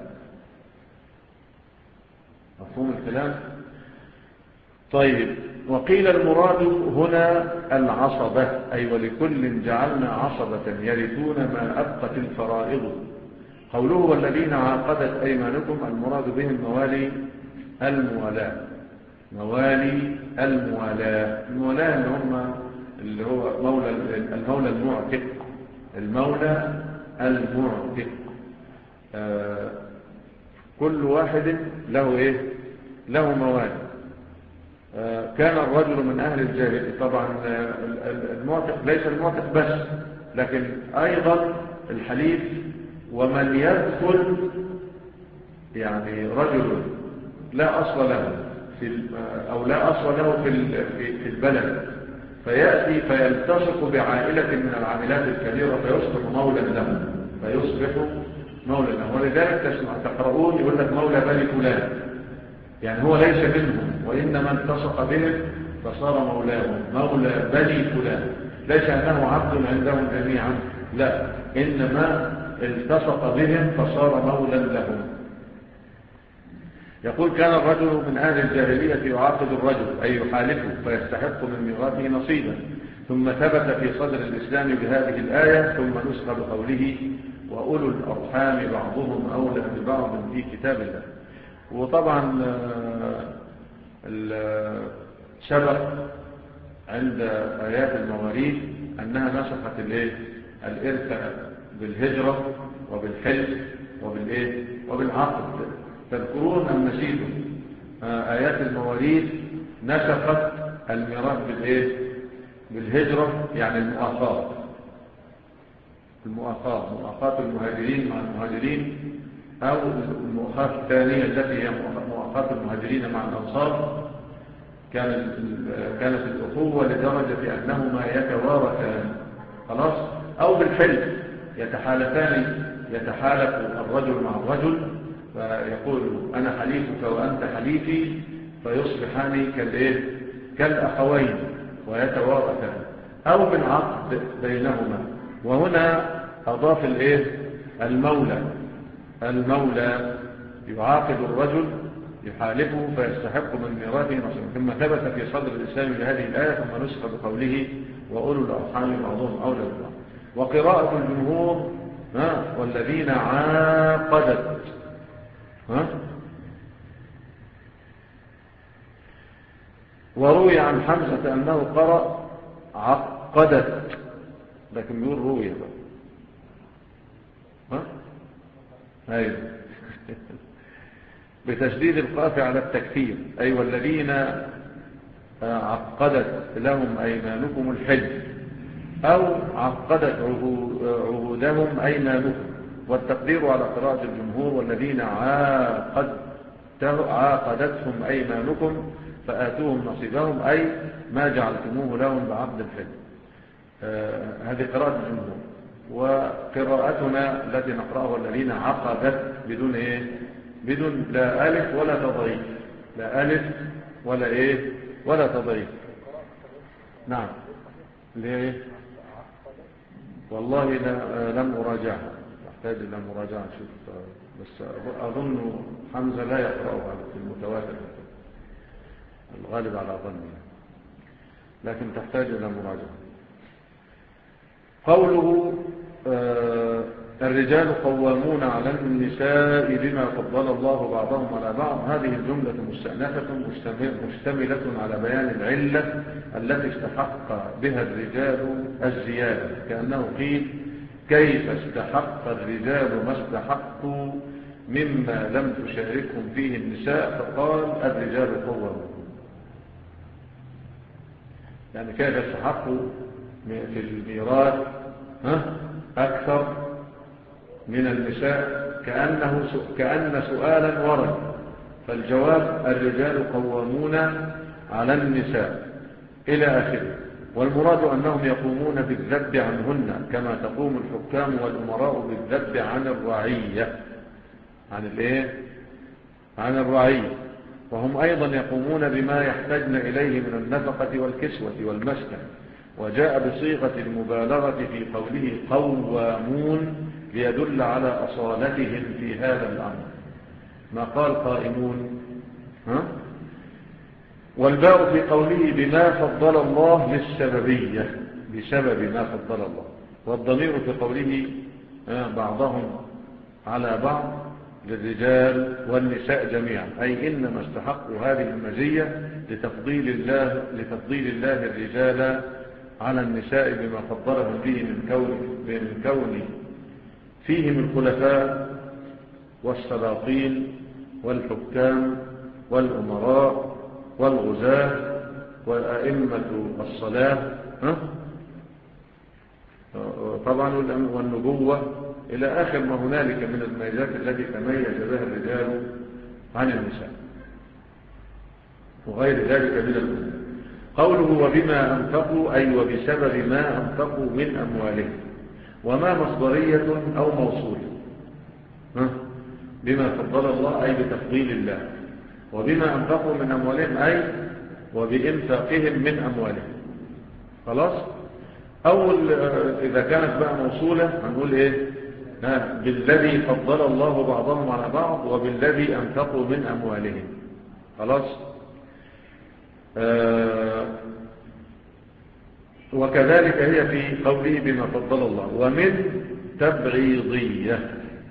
Speaker 1: مفهوم الكلام؟ طيب، وقيل المراد هنا العصبة، أي ولكل جعلنا عصبة يرثون ما أبقت الفرائض. قوله والذين عقدت أيمانكم المراد بهم موالي الموالاة، موالي الموالاة. الموالاة اللي هم اللي هو مولى المولى المعتق، المولى المعتق. آه كل واحد له ايه؟ له موالي. آه كان الرجل من اهل الجاهلية. طبعا المعتق ليس المعتق بس، لكن ايضا الحليف. ومن يدخل يعني رجل لا اصل له في او لا اصل له في في البلد، فياتي فيلتصق بعائله من العائلات الكبيره فيصبح مولى له، فيصبح مولى له. ولذلك تسمع تقرؤون يقول لك مولى بني فلان، يعني هو ليس منهم وانما التصق بهم فصار مولاهم، مولى بني فلان. ليس انه عبد عندهم جميعا، لا، انما التصق بهم فصار مولى لهم. يقول كان الرجل من أهل الجاهلية يعاقد الرجل أي يحالفه فيستحق من ميراثه نصيبا، ثم ثبت في صدر الإسلام بهذه الآية ثم نسخ بقوله وأولو الأرحام بعضهم أولى ببعض في كتاب الله. وطبعا سبق عند آيات المواريث أنها نسخت الإرث بالهجرة وبالحلف وبالإيه وبالعقد. تذكرون أم نسيتم آيات المواريث نسخت الميراث بالإيه بالهجرة، يعني المؤاخاة المؤاخاة مؤاخاة المهاجرين مع المهاجرين، أو المؤاخاة الثانية التي هي مؤاخاة المهاجرين مع الأنصار. كانت كانت الأخوة لدرجة أنهما يتوارثان خلاص، أو بالحلف يتحالفان يتحالف الرجل مع الرجل فيقول أنا حليفك وأنت حليفي، فيصبحان كالإيه كالأخوين ويتوارثان، أو بالعقد بينهما. وهنا أضاف الإيه المولى المولى يعاقد الرجل يحالفه فيستحق من ميراثه نصيبا. ثم ثبت في صدر الإسلام بهذه الآية ثم نسخ بقوله وأولو الأرحام بعضهم أولى ببعض. وقراءة الجمهور ها والذين عاقدت ها وروي عن حمزة أنه قرأ عقدت، لكن بيقول روي بقى ها أيوه بتشديد القاف على التكثير، أي والذين عقدت لهم أيمانكم الحج، أو عقدت عهودهم أيمانكم. والتقدير على قراءة الجمهور والذين عاقد عاقدتهم أيمانكم فآتوهم نصيبهم، أي ما جعلتموه لهم بعقد الحج. آه هذه قراءة الجمهور. وقراءتنا التي نقرأها والذين عقدت بدون إيه بدون لا ألف ولا تضعيف، لا ألف ولا إيه ولا تضعيف. نعم ليه والله لم أراجعها، أحتاج إلى مراجعة شوف، بس أظن حمزة لا يقرأها في المتواتر الغالب على ظني، لكن تحتاج إلى مراجعة. قوله آه الرجال قوامون على النساء بما فضل الله بعضهم على بعض، هذه الجملة مستأنفة مشتملة على بيان العلة التي استحق بها الرجال الزيادة، كأنه قيل كيف استحق الرجال ما استحقوا مما لم تشاركهم فيه النساء، فقال الرجال قوامون، يعني كيف استحقوا في الميراث أكثر من النساء، كأنه كأن سؤالا ورد، فالجواب الرجال قوامون على النساء إلى آخره. والمراد أنهم يقومون بالذب عنهن كما تقوم الحكام والأمراء بالذب عن الرعية عن الايه عن الرعية، وهم أيضا يقومون بما يحتاجن إليه من النفقة والكسوة والمسكن. وجاء بصيغة المبالغة في قوله قوامون ليدل على أصالتهم في هذا الأمر، ما قال قائمون. ها؟ والباء في قوله بما فضل الله للسببية، بسبب ما فضل الله. والضمير في قوله بعضهم على بعض للرجال والنساء جميعا، أي إنما استحقوا هذه المزية لتفضيل الله, لتفضيل الله الرجال على النساء بما فضلهم به من كون, من كون فيهم الخلفاء والسلاطين والحكام والأمراء والغزاة وأئمة الصلاة طبعا والنبوة إلى آخر ما هنالك من الميزات التي تميز بها الرجال عن النساء وغير ذلك من الأمور. قوله وبما أنفقوا أي وبسبب ما أنفقوا من أموالهم، وما مصدرية أو موصولة. بما فضل الله أي بتفضيل الله، وبما أنفقوا من أموالهم أي وبإنفاقهم من أموالهم. خلاص. أول إذا كانت بقى موصولة هنقول إيه بالذي فضل الله بعضهم على بعض وبالذي أنفقوا من أموالهم. خلاص. آه وكذلك هي في قوله بما فضل الله. ومن تبعيضية،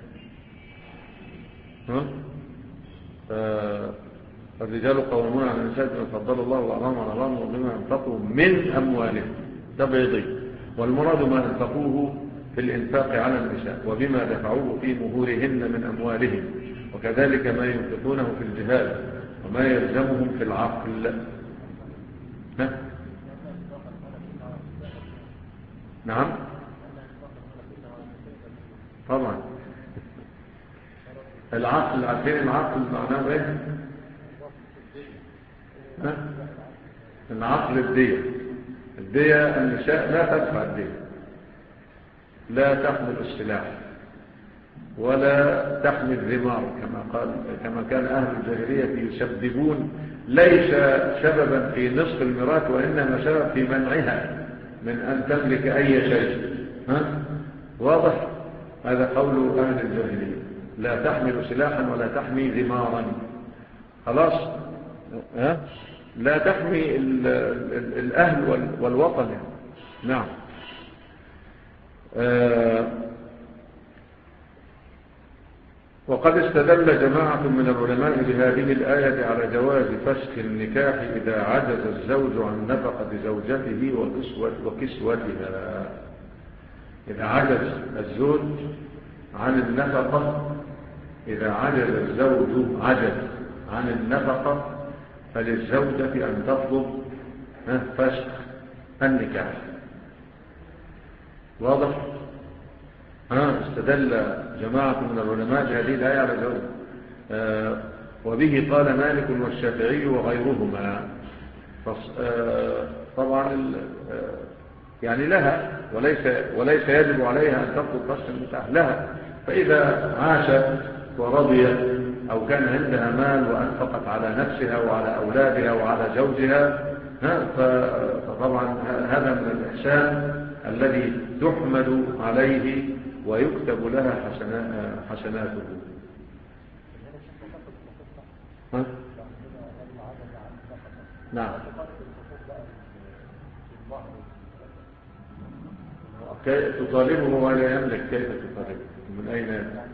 Speaker 1: فالرجال قوامون على النساء بما فضل الله بعضهم على بعض وبما انفقوا من أموالهم، تبعيضية. والمراد ما انفقوه في الإنفاق على النساء وبما دفعوه في مهورهن من أموالهم، وكذلك ما ينفقونه في الجهاد وما يلزمهم في العقل. ها؟ نعم طبعا. العقل، عارفين العقل معناه ايه؟ ها؟ العقل الدية. الدية النساء لا تدفع الدية، لا تحمل السلاح ولا تحمل الذمار كما قال، كما كان أهل الجاهلية يسببون، ليس سببا في نصف الميراث وإنما سبب في منعها من أن تملك أي شيء. ها؟ واضح؟ هذا قول أهل الجاهلية، لا تحمل سلاحا ولا تحمي ذمارا. خلاص؟ ها؟ لا تحمي ال ال الأهل والوطن. نعم. آه وقد استدل جماعة من العلماء بهذه الآية على جواز فسخ النكاح إذا عجز الزوج عن نفقة زوجته وكسوتها. إذا عجز الزوج عن النفقة، إذا عجز الزوج عجز عن النفقة فللزوجة أن تطلب فسخ النكاح. واضح؟ ها استدل جماعة من العلماء بهذه الآية على جواز، آه وبه قال مالك والشافعي وغيرهما. آه طبعا آه يعني لها، وليس وليس يجب عليها أن تطلب فسخ النكاح لها. فإذا عاشت ورضيت أو كان عندها مال وأنفقت على نفسها وعلى أولادها وعلى زوجها، فطبعا هذا من الإحسان الذي تحمد عليه ويكتب لها حسناته. ها؟ نعم. كيف تطالبه ولا يملك؟ كيف تطالبه؟ من أين يملك؟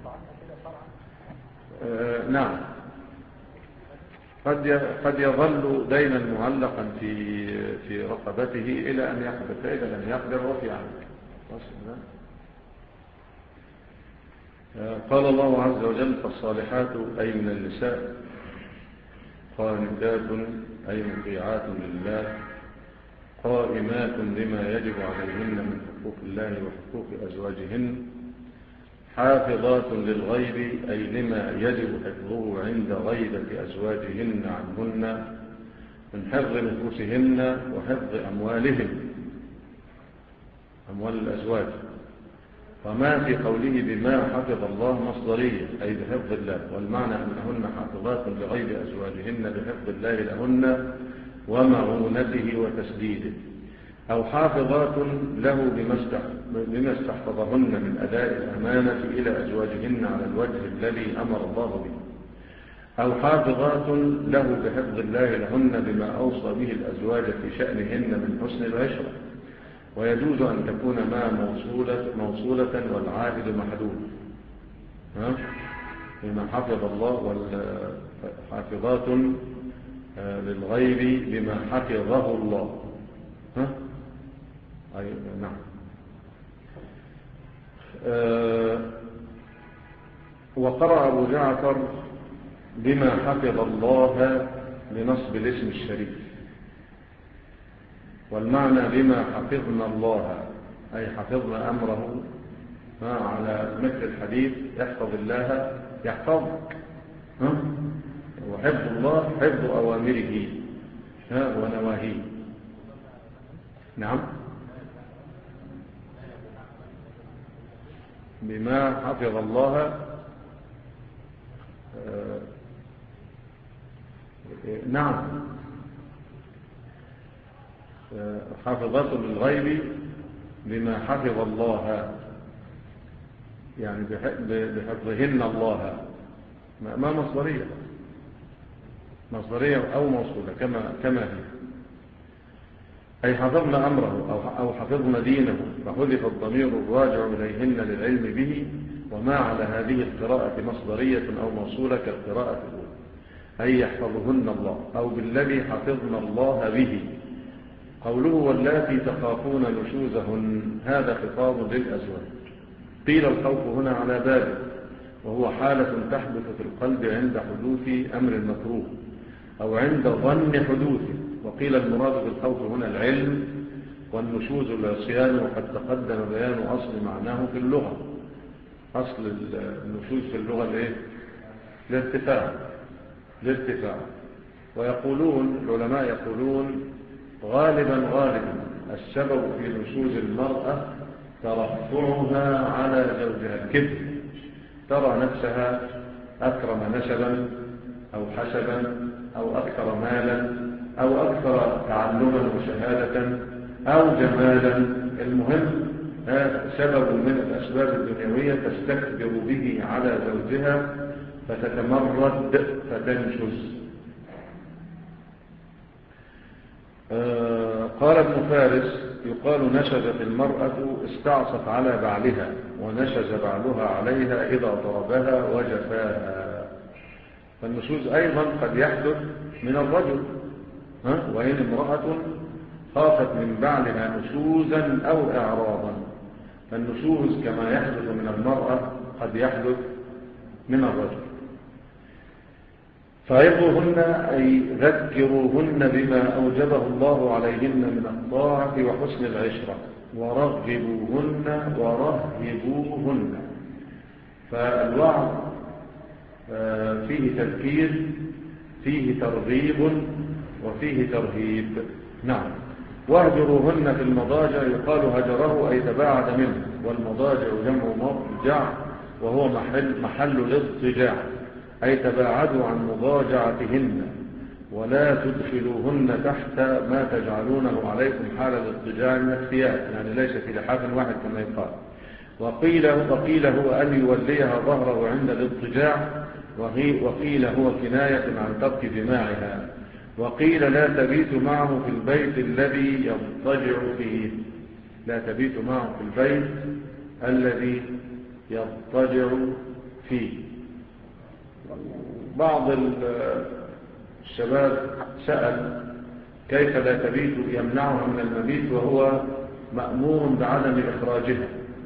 Speaker 1: آه نعم. قد قد يظل دينا معلقا في في رقبته إلى أن يقدر، فإذا لم يقدر وفي عنك. قال الله عز وجل: فالصالحات أي من النساء قانتات أي مطيعات لله قائمات بما يجب عليهن من حقوق الله وحقوق أزواجهن حافظات للغيب أي لما يجب حفظه عند غيبة أزواجهن عنهن من حفظ نفوسهن وحفظ أموالهم، أموال الأزواج. وما في قوله بما حفظ الله مصدرية أي بحفظ الله، والمعنى أنهن حافظات لغيب أزواجهن بحفظ الله لهن ومعونته وتسديده، أو حافظات له بما استحفظهن من أداء الأمانة إلى أزواجهن على الوجه الذي أمر الله به، أو حافظات له بحفظ الله لهن بما أوصى به الأزواج في شأنهن من حسن العشرة. ويجوز أن تكون ما موصولة, موصولة والعائد محدود، ها؟ بما حفظ الله، والحافظات للغيب بما حفظه الله. ها؟ أي نعم. أه وقرأ أبو جعفر بما حفظ الله لنصب الاسم الشريف، والمعنى بما حفظنا الله أي حفظنا أمره، على مثل الحديث يحفظ الله يحفظك، وحفظ الله حفظ أوامره ونواهيه. نعم. بما حفظ الله آه نعم آه حافظات للغيب بما حفظ الله، يعني بحفظهن الله. ما مصدرية مصدرية أو موصولة كما كما هي. أي حفظن أمره أو حفظن دينه، فحذف الضمير الراجع إليهن للعلم به، وما على هذه القراءة مصدرية أو موصولة كالقراءة الأولى، أي يحفظهن الله أو بالذي حفظن الله به. قوله واللاتي تخافون نشوزهن، هذا خطاب للأزواج. قيل الخوف هنا على بابه، وهو حالة تحدث في القلب عند حدوث أمر مكروه أو عند ظن حدوثه. وقيل المراد بالخوف هنا العلم، والنشوز العصيان، وقد تقدم بيان أصل معناه في اللغة. أصل النشوز في اللغة الايه؟ الارتفاع. الارتفاع. ويقولون العلماء يقولون غالبا غالبا السبب في نشوز المرأة ترفعها على زوجها، الكبر، ترى نفسها أكرم نسبا أو حسبا أو أكثر مالا أو أكثر تعلما وشهادة أو جمالا، المهم سبب من الأسباب الدنيوية تستكبر به على زوجها فتتمرد فتنشز. آه قال ابن فارس يقال نشزت المرأة استعصت على بعلها، ونشز بعلها عليها إذا ضربها وجفاها. فالنشوز أيضا قد يحدث من الرجل، ها؟ وإن امرأة خافت من بعلها نشوزا أو إعراضا، فالنشوز كما يحدث من المرأة قد يحدث من الرجل. فعظوهن أي ذكروهن بما أوجبه الله عليهن من الطاعة وحسن العشرة، ورغبوهن ورهبوهن. فالوعظ فيه تذكير، فيه ترغيب، وفيه ترهيب. نعم. واهجروهن في المضاجع، يقال هجره أي تباعد منه، والمضاجع جمع مضجع وهو محل, محل الاضطجاع، أي تباعدوا عن مضاجعتهن، ولا تدخلوهن تحت ما تجعلونه عليكم حال الاضطجاع من الثياب، يعني ليس في لحاف واحد كما يقال. وقيل, وقيل هو أن يوليها ظهره عند الاضطجاع، وقيل هو كناية عن ترك جماعها. وقيل لا تبيت معه في البيت الذي يضطجع فيه، لا تبيت معه في البيت الذي يضطجع فيه. بعض الشباب سأل كيف لا تبيت، يمنعها من المبيت وهو مأمور بعدم إخراجها.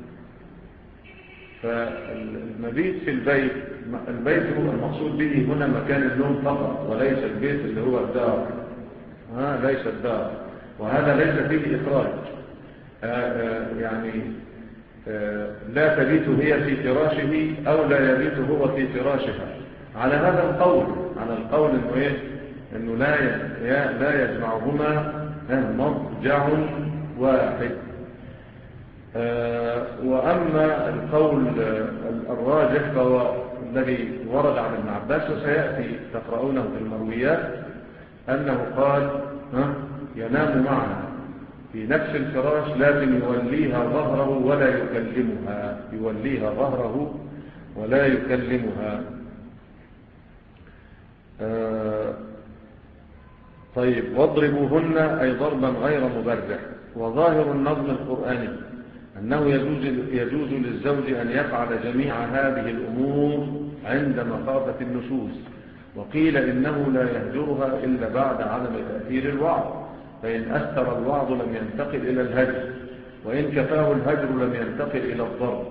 Speaker 1: فالمبيت في البيت، البيت هو المقصود به هنا مكان النوم فقط، وليس البيت اللي هو الدار، ها ليس الدار، وهذا ليس فيه إخراج. آآ آآ يعني آآ لا تبيت هي في فراشه أو لا يبيت هو في فراشها، على هذا القول، على القول إنه إيه؟ إنه لا لا يجمعهما مضجع واحد. وأما القول الراجح فهو الذي ورد عن ابن عباس وسيأتي تقرؤونه في المرويات، أنه قال ينام معها في نفس الفراش لكن يوليها ظهره ولا يكلمها، يوليها ظهره ولا يكلمها. آه طيب. واضربوهن أي ضربا غير مبرح. وظاهر النظم القرآني أنه يجوز, يجوز للزوج أن يفعل جميع هذه الأمور عند مخافة النشوز. وقيل إنه لا يهجرها إلا بعد عدم تأثير الوعظ، فإن أثر الوعظ لم ينتقل إلى الهجر، وإن كفاه الهجر لم ينتقل إلى الضرب.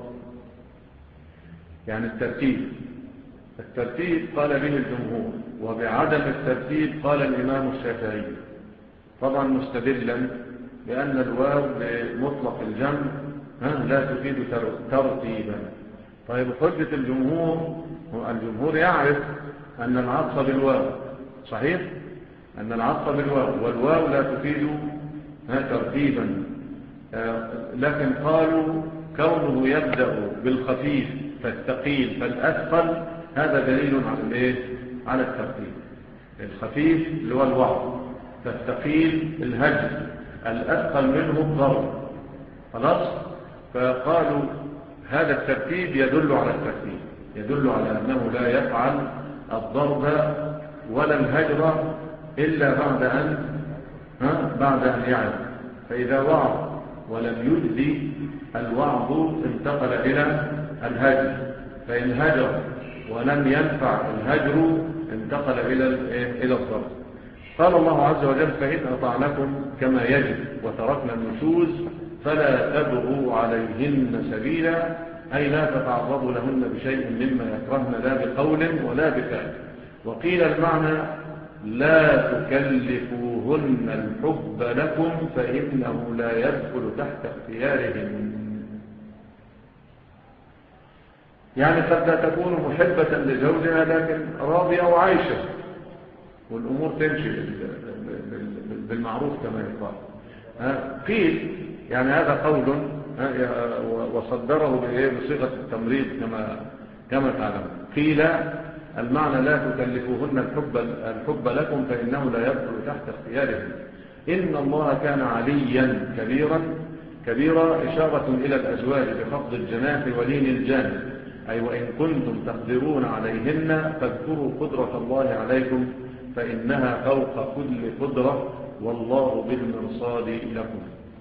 Speaker 1: يعني الترتيب الترتيب قال به الجمهور، وبعدم الترتيب قال الإمام الشافعي، طبعا مستدلا بأن الواو بمطلق الجمع لا تفيد ترتيبا. طيب حجة الجمهور، الجمهور يعرف أن العطف بالواو صحيح، أن العطف بالواو والواو لا تفيد ترتيبا، لكن قالوا كونه يبدأ بالخفيف فالثقيل فالأثقل هذا دليل على الايه؟ على الترتيب. الخفيف اللي هو الوعظ، فالثقيل الهجر، الأثقل منه الضرب. خلاص. فقالوا هذا الترتيب يدل على الترتيب، يدل على أنه لا يفعل الضرب ولا الهجر إلا بعد أن ها بعد أن يعلم. فإذا وعظ ولم يجزي الوعظ انتقل إلى الهجر، فإن هجر ولم ينفع الهجر انتقل إلى إلى الضرب. قال الله عز وجل: فإن أطعنكم كما يجب وتركنا النشوز فلا تبغوا عليهن سبيلا، أي لا تتعرضوا لهن بشيء مما يكرهن لا بقول ولا بفعل. وقيل المعنى: لا تكلفوهن الحب لكم فإنه لا يدخل تحت اختيارهن. يعني قد لا تكون محبة لزوجها لكن راضية وعايشة والأمور تمشي بالمعروف كما يقال. قيل يعني هذا قول وصدره بصيغة التمريض كما كما تعلم. قيل المعنى: لا تكلفوهن الحب الحب لكم فإنه لا يدخل تحت اختيارهم. إن الله كان عليا كبيرا كبيرا، إشارة إلى الأزواج بخفض الجناح ولين الجانب، أي وإن كنتم تقدرون عليهن فاذكروا قدرة الله عليكم فإنها فوق كل قدرة والله بالمرصاد لكم.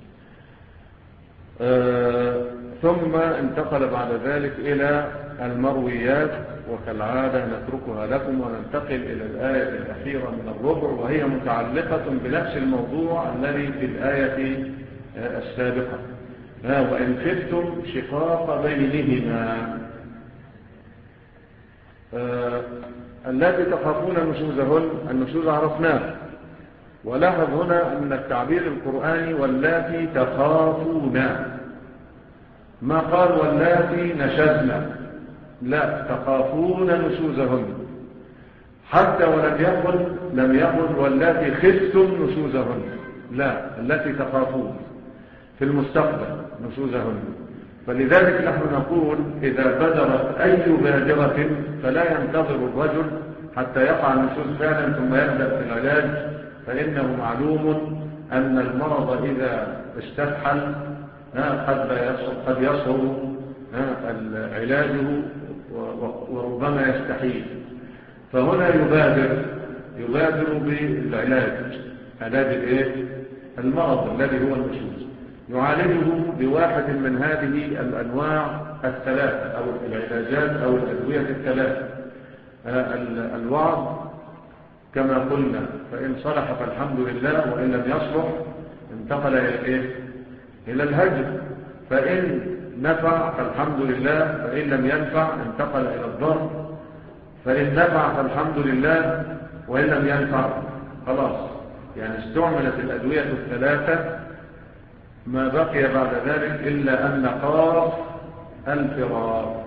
Speaker 1: آه ثم انتقل بعد ذلك إلى المرويات، وكالعادة نتركها لكم وننتقل إلى الآية الأخيرة من الربع، وهي متعلقة بنفس الموضوع الذي في الآية السابقة. آه وإن خفتم شقاق بينهما، آه التي تخافون نشوزهن، النشوز عرفناه. ولاحظ هنا أن التعبير القرآني واللاتي تخافون، ما قال واللاتي نشزنا، لا، تخافون نشوزهن. حتى ولم يقل لم يقل واللاتي خفتم نشوزهن، لا، التي تخافون في المستقبل نشوزهن. فلذلك نحن نقول إذا بدرت أي بادرة فلا ينتظر الرجل حتى يقع النشوز فعلا ثم يبدأ في العلاج، فإنه معلوم أن المرض إذا استفحل قد يصعب علاجه وربما يستحيل. فهنا يبادر يبادر بالعلاج، علاج الايه؟ المرض الذي هو النشوز، يعالجه بواحد من هذه الأنواع الثلاثة أو العلاجات أو الأدوية الثلاثة. الوعظ كما قلنا، فإن صلح فالحمد لله، وإن لم يصلح انتقل إلى إيه؟ إلى الهجر. فإن نفع فالحمد لله، فإن لم ينفع انتقل إلى الضرب. فإن نفع فالحمد لله، وإن لم ينفع خلاص، يعني استعملت الأدوية الثلاثة. ما بقي بعد ذلك إلا أن نخاف الفراق،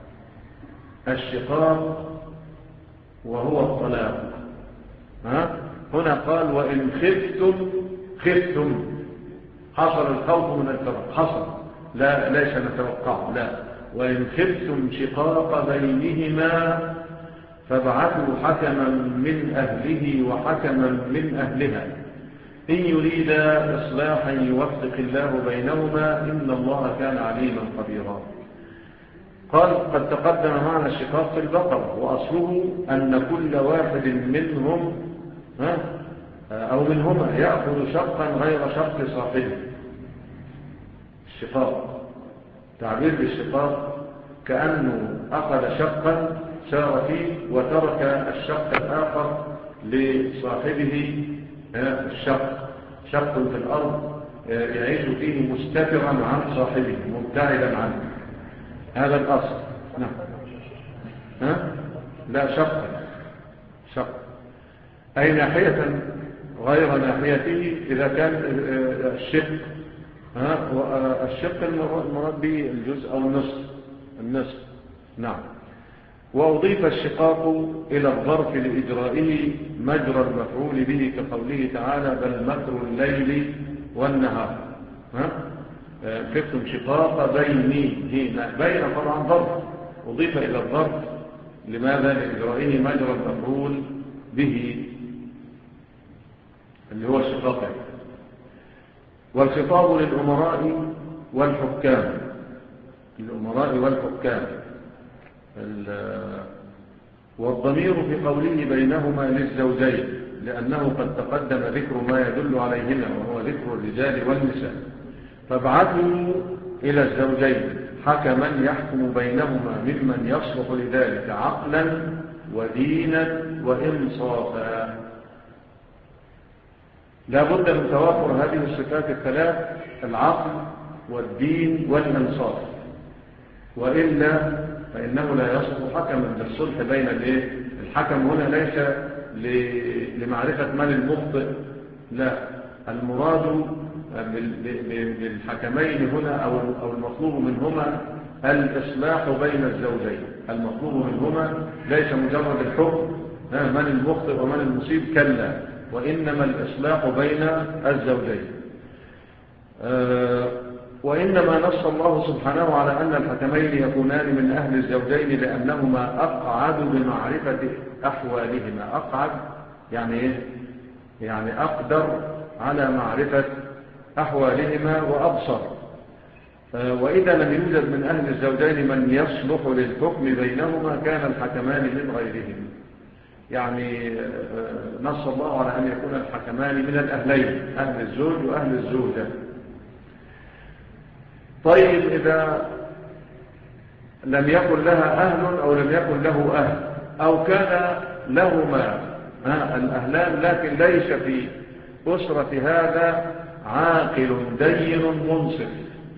Speaker 1: الشقاق وهو الطلاق. ها؟ هنا قال وإن خفتم خفتم، حصل الخوف من الفراق، حصل، لا ليس نتوقع، لا، وإن خفتم شقاق بينهما فابعثوا حكما من أهله وحكما من أهلها إن يريد إصلاحا يوفق الله بينهما إن الله كان عليما خبيرا. قال قد تقدم معنا الشقاق في البقرة، وأصله أن كل واحد منهم ها أو منهما يأخذ شقا غير شق صاحبه. الشقاق تعبير بالشقاق كأنه أخذ شقا سار فيه وترك الشق الآخر لصاحبه. الشق شق في الأرض يعيش فيه مستترا عن صاحبه مبتعدا عنه، هذا الأصل. نعم. ها؟ لا، شق شق أي ناحية غير ناحيته إذا كان الشق ها الشق المراد به الجزء أو النصف النصف. نعم. وأضيف الشقاق إلى الظرف لإجرائه مجرى المفعول به كقوله تعالى بل مكر الليل والنهار. ها؟ خفتم شقاق بينه، بين طبعا ظرف أضيف إلى الظرف، لماذا؟ لإجرائه مجرى المفعول به اللي هو الشقاق. والخطاب للأمراء والحكام، الأمراء والحكام. والضمير في قوله بينهما للزوجين، لأنه قد تقدم ذكر ما يدل عليهما وهو ذكر الرجال والنساء. فابعثوا إلى الزوجين حكما يحكم بينهما ممن يصلح لذلك عقلا ودينا وإنصافا. لا بد من توافر هذه الصفات الثلاث: العقل والدين والإنصاف، وإلا فإنه لا يصلح حكما للصلح بين الايه. الحكم هنا ليس لمعرفة من المخطئ، لا، المراد بالحكمين هنا أو المطلوب منهما الإصلاح بين الزوجين. المطلوب منهما ليس مجرد الحكم من المخطئ ومن المصيب، كلا، وإنما الإصلاح بين الزوجين. وإنما نص الله سبحانه على أن الحكمين يكونان من أهل الزوجين لأنهما أقعد بمعرفة أحوالهما. أقعد يعني إيه؟ يعني أقدر على معرفة أحوالهما وأبصر. وإذا لم يوجد من أهل الزوجين من يصلح للحكم بينهما كان الحكمان من غيرهم. يعني نص الله على أن يكون الحكمان من الأهلين، أهل الزوج وأهل الزوجة. طيب إذا لم يكن لها أهل أو لم يكن له أهل، أو كان لهما الأهلان لكن ليس في أسرة هذا عاقل دين منصف،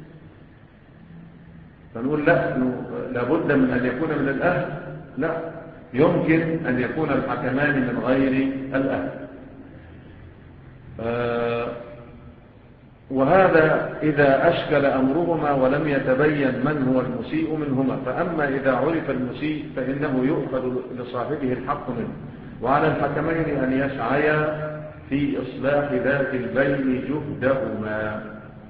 Speaker 1: فنقول لا، لابد من أن يكون من الأهل؟ لا، يمكن أن يكون الحكمان من غير الأهل. آه وهذا إذا أشكل أمرهما ولم يتبين من هو المسيء منهما. فأما إذا عرف المسيء فإنه يؤخذ لصاحبه الحق منه. وعلى الحكمين أن يسعيا في إصلاح ذات البين جهدهما،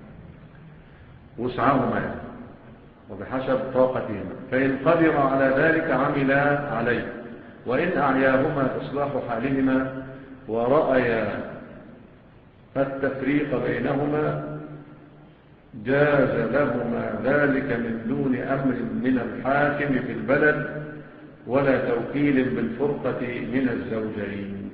Speaker 1: وسعهما وبحسب طاقتهما، فإن قدر على ذلك عملا عليه، وإن أعياهما إصلاح حالهما ورأيا التفريق بينهما جاز لهما ذلك من دون أمر من الحاكم في البلد ولا توكيل بالفرقة من الزوجين.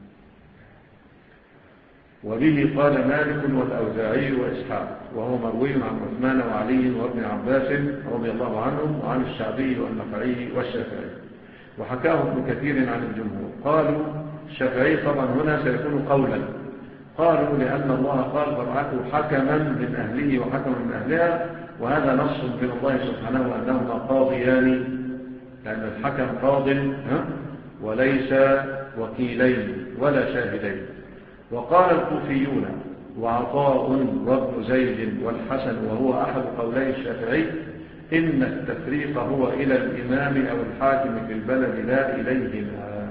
Speaker 1: وبه قال مالك والأوزاعي وإسحاق، وهو مروي عن عثمان وعلي وابن عباس رضي الله عنهم وعن الشعبي والنخعي والشافعي، وحكاه ابن كثير عن الجمهور. قالوا الشافعي طبعا هنا سيكون قولا، قالوا لأن الله قال فابعثوا حكما من أهله وحكما من أهلها، وهذا نص من الله سبحانه أنهما قاضيان، لأن الحكم قاض وليس وكيلين ولا شاهدين. وقال الكوفيون وعطاء وابن زيد والحسن وهو أحد قولي الشافعي إن التفريق هو إلى الإمام أو الحاكم في البلد لا إليهما،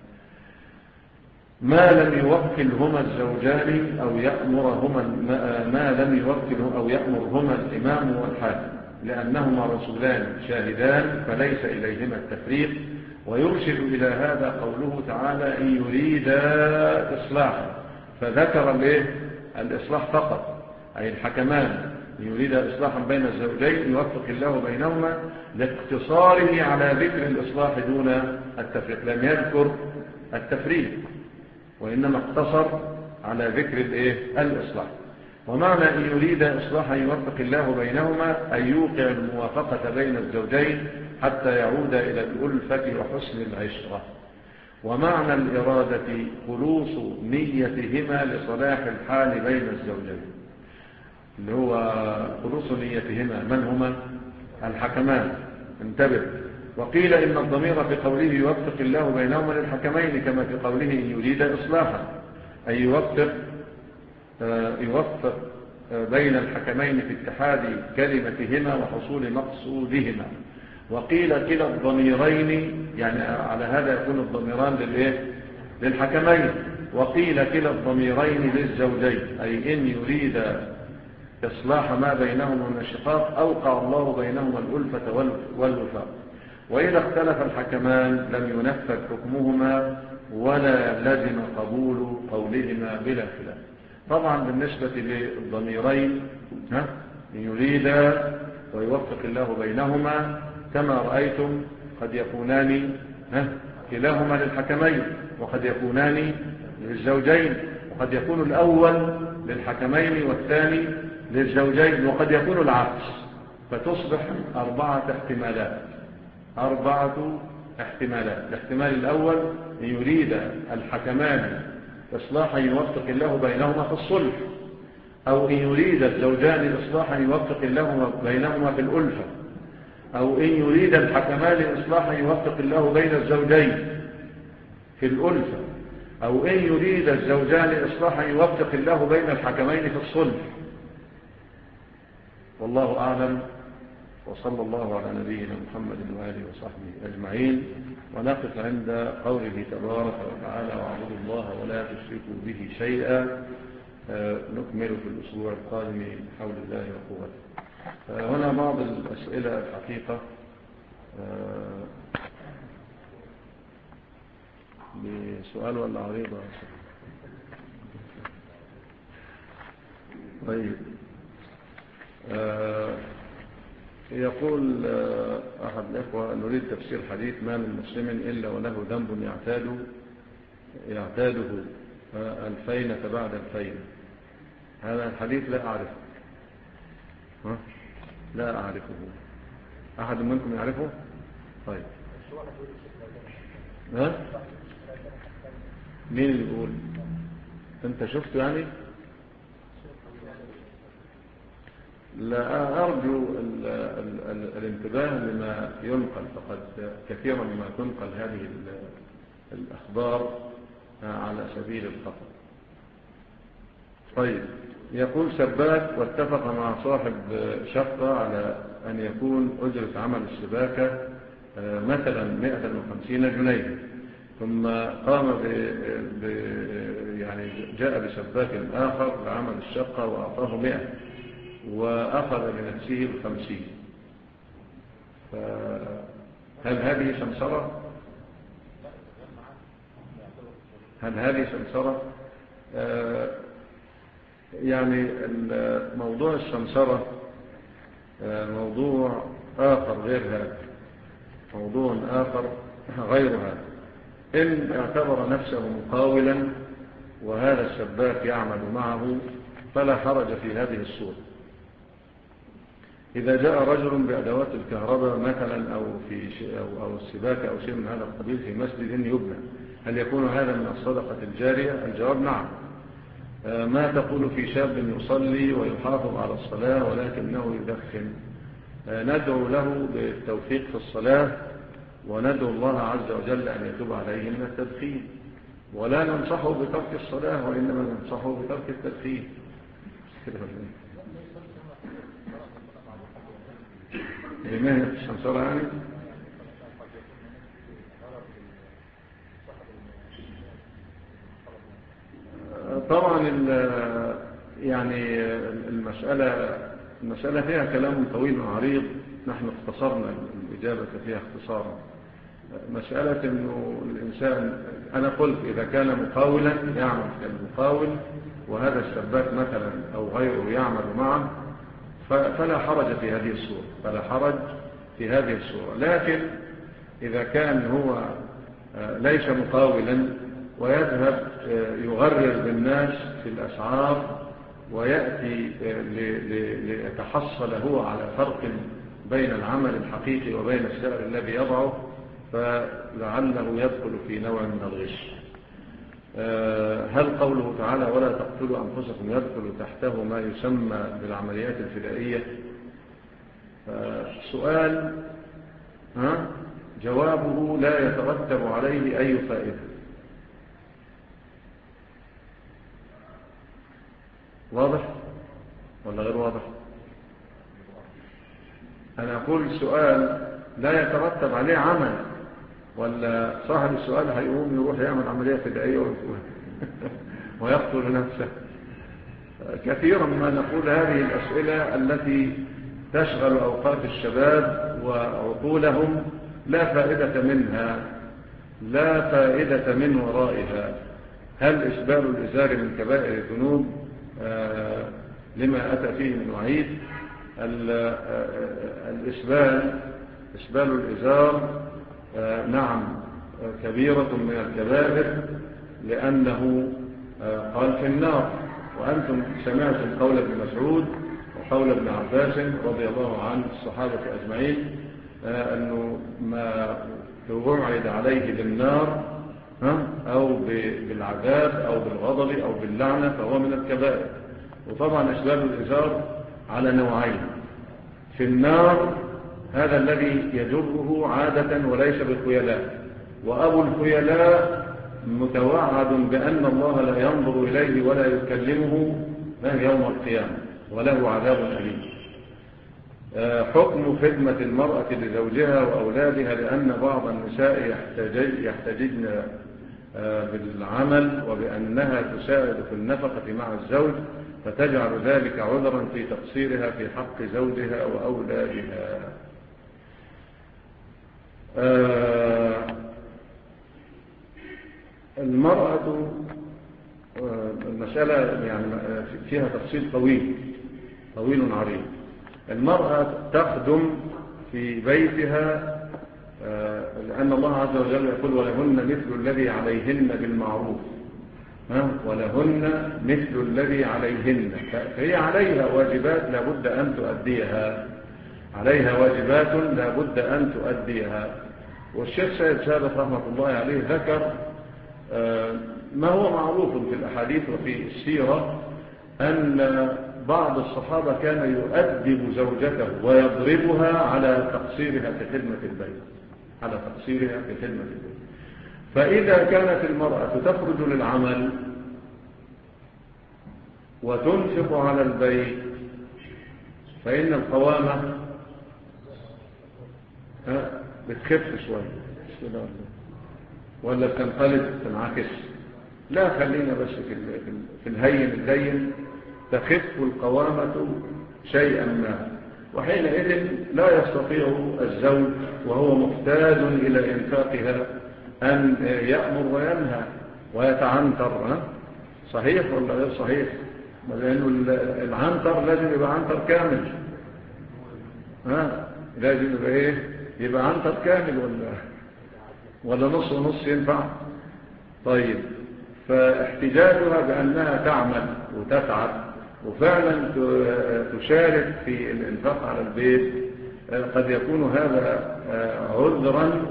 Speaker 1: ما لم يوكلهما الزوجان أو يأمرهما ما لم يوكله أو يأمرهما الإمام والحاكم، لأنهما رسولان شاهدان فليس إليهما التفريق. ويرشد إلى هذا قوله تعالى إن يريدا إصلاحا، فذكر الإصلاح فقط، أي الحكمان يريد إصلاحا بين الزوجين يوفق الله بينهما، لاقتصاره على ذكر الإصلاح دون التفريق، لم يذكر التفريق وإنما اقتصر على ذكر الإصلاح. ومعنى أن يريد إصلاحا يوفق الله بينهما أن يوقع الموافقة بين الزوجين حتى يعود إلى الألفة وحسن العشرة. ومعنى الإرادة خلوص نيتهما لصلاح الحال بين الزوجين، اللي هو خلوص نيتهما من هما؟ الحكمان، انتبه. وقيل إن الضمير في قوله يوفق الله بينهما للحكمين كما في قوله إن يريد إصلاحا، أي يوفق يوفق بين الحكمين في اتحاد كلمتهما وحصول مقصودهما. وقيل كلا الضميرين، يعني على هذا يكون الضميران للإيه؟ للحكمين. وقيل كلا الضميرين للزوجين، أي إن يريد إصلاح ما بينهما من الشقاق أوقع الله بينهما الألفة والوفاق. وإذا اختلف الحكمان لم ينفذ حكمهما ولا لزم قبول قولهما بلا خلاف. طبعا بالنسبة للضميرين ها يريد ويوفق الله بينهما كما رأيتم قد يكونان ها كلاهما للحكمين وقد يكونان للزوجين، وقد يكون الأول للحكمين والثاني للزوجين، وقد يكون العكس، فتصبح أربعة احتمالات أربعة احتمالات. الاحتمال الأول أن يريد الحكمان إصلاحا يوفق الله بينهما في الصلح، أو إن يريد الزوجان إصلاحا يوفق الله بينهما في الألفة، أو إن يريد الحكمان إصلاحا يوفق الله بين الزوجين في الألفة، أو إن يريد الزوجان إصلاحا يوفق الله بين الحكمين في الصلح. والله أعلم، وصلى الله على نبينا محمد وآله وصحبه أجمعين. ونقف عند قوله تبارك وتعالى: واعبدوا الله ولا تشركوا به شيئا. نكمل في الأسبوع القادم بحول الله وقوته. هنا بعض الأسئلة الحقيقة بسؤال ولا عريضة؟ طيب. يقول أحد الإخوة: نريد تفسير حديث: ما من مسلم إلا وله ذنب يعتاد يعتاده الفينة بعد الفينة. هذا الحديث لا أعرفه. ها؟ لا أعرفه. أحد منكم يعرفه؟ طيب. ها؟ مين اللي يقول؟ أنت شفته يعني؟ لا أرجو ال ال ال الانتباه لما ينقل، فقد كثيرا ما تنقل هذه الأخبار على سبيل الخطأ. طيب. يقول سباك واتفق مع صاحب شقة على أن يكون أجرة عمل السباكة مثلا مئة وخمسين جنيه، ثم قام ب ب يعني جاء بسباك آخر لعمل الشقة وأعطاه مئة وأخذ لنفسه الخمسين، فهل هذه سمسرة؟ هل هذه سمسرة؟ آه يعني موضوع السمسرة آه موضوع آخر غير هذا، موضوع آخر غير هذا. إن اعتبر نفسه مقاولا وهذا السباك يعمل معه فلا حرج في هذه الصورة. إذا جاء رجل بأدوات الكهرباء مثلا أو في أو, أو السباكة أو شيء من هذا القبيل في مسجد يبنى، هل يكون هذا من الصدقة الجارية؟ الجواب نعم. ما تقول في شاب يصلي ويحافظ على الصلاة ولكنه يدخن؟ ندعو له بالتوفيق في الصلاة، وندعو الله عز وجل أن يتوب عليه من التدخين، ولا ننصحه بترك الصلاة وإنما ننصحه بترك التدخين. لماذا السمسرة يعني؟ طبعا يعني المسألة المسألة فيها كلام طويل وعريض، نحن اختصرنا الإجابة فيها اختصارا. مسألة أنه الإنسان، أنا قلت إذا كان مقاولا يعمل كالمقاول وهذا السباك مثلا أو غيره يعمل معه فلا حرج في هذه الصورة، فلا حرج في هذه الصورة. لكن إذا كان هو ليس مقاولا ويذهب يغرر بالناس في الأسعار ويأتي ليتحصل هو على فرق بين العمل الحقيقي وبين السعر الذي يضعه، فلعله يدخل في نوع من الغش. هل قوله تعالى ولا تقتلوا أنفسكم يدخل تحته ما يسمى بالعمليات الفدائية؟ سؤال ها جوابه لا يترتب عليه أي فائدة. واضح ولا غير واضح؟ أنا أقول السؤال لا يترتب عليه عمل، ولا صاحب السؤال هيقوم يروح يعمل عملية فدائية ويقتل نفسه؟ كثيرا ما نقول هذه الأسئلة التي تشغل أوقات الشباب وعقولهم لا فائدة منها، لا فائدة من ورائها. هل إسبال الإزار من كبائر الذنوب آه لما أتى فيه من وعيد؟ الإسبال إسبال الإزار آه نعم كبيرة من الكبائر، لأنه قال في النار. وأنتم سمعتم قول ابن مسعود وقول ابن عباس رضي الله عن الصحابة أجمعين أنه ما توعد عليه بالنار أو بالعذاب أو بالغضب أو باللعنة فهو من الكبائر. وطبعا إسباب الإزار على نوعين. في النار هذا الذي يجره عادة وليس بالخيلاء، وأبو الخيلاء متوعد بأن الله لا ينظر إليه ولا يكلمه يوم القيامة وله عذاب أليم. حكم خدمة المرأة لزوجها وأولادها، لأن بعض النساء يحتججن بالعمل وبأنها تساعد في النفقة مع الزوج، فتجعل ذلك عذرا في تقصيرها في حق زوجها وأولادها. المرأة المسألة يعني فيها تفصيل طويل طويل عريض. المرأة تخدم في بيتها لأن الله عز وجل يقول ولهن مثل الذي عليهن بالمعروف، ولهن مثل الذي عليهن، فهي عليها واجبات لابد أن تؤديها عليها واجبات لابد أن تؤديها. والشيخ سيد سابق رحمة الله عليه ذكر ما هو معروف في الأحاديث وفي السيرة أن بعض الصحابة كان يؤدب زوجته ويضربها على تقصيرها في خدمة البيت على تقصيرها في خدمة البيت. فإذا كانت المرأة تخرج للعمل وتنفق على البيت فإن القوامة بتخف شوية ولا بتنقلب تنعكس. لا، خلينا بس في الهين اللين. تخف القوامة شيئا ما، وحينئذ لا يستطيع الزوج وهو محتاج إلى إنفاقها أن يأمر وينهى ويتعنتر. صحيح ولا غير صحيح؟ لأنه العنتر لازم يبقى عنتر كامل. ها لازم يبقى إيه؟ يبقى عنتر كامل ولا ولا نص ونص ينفع؟ طيب، فاحتجاجها بأنها تعمل وتتعب وفعلا تشارك في الإنفاق على البيت قد يكون هذا عذرا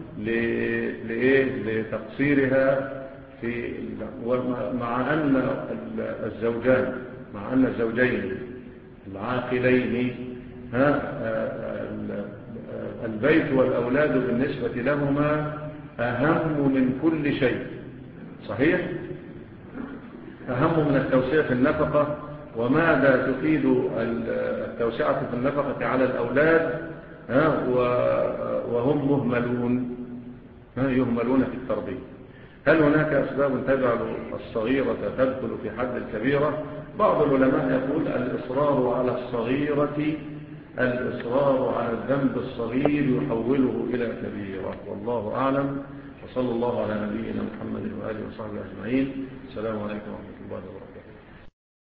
Speaker 1: لتقصيرها في، مع أن الزوجان مع أن الزوجين العاقلين البيت والأولاد بالنسبة لهما أهم من كل شيء. صحيح؟ أهم من التوسعة في النفقة. وماذا تفيد التوسعة في النفقة على الأولاد وهم مهملون يهملون في التربية؟ هل هناك أسباب تجعل الصغيرة تدخل في حد الكبيرة؟ بعض العلماء يقول الإصرار على الصغيرة الإصرار على الذنب الصغير يحوله إلى كبيرة، والله أعلم. وصلى الله على نبينا محمد وآله وصحبه أجمعين. السلام عليكم ورحمة الله وبركاته.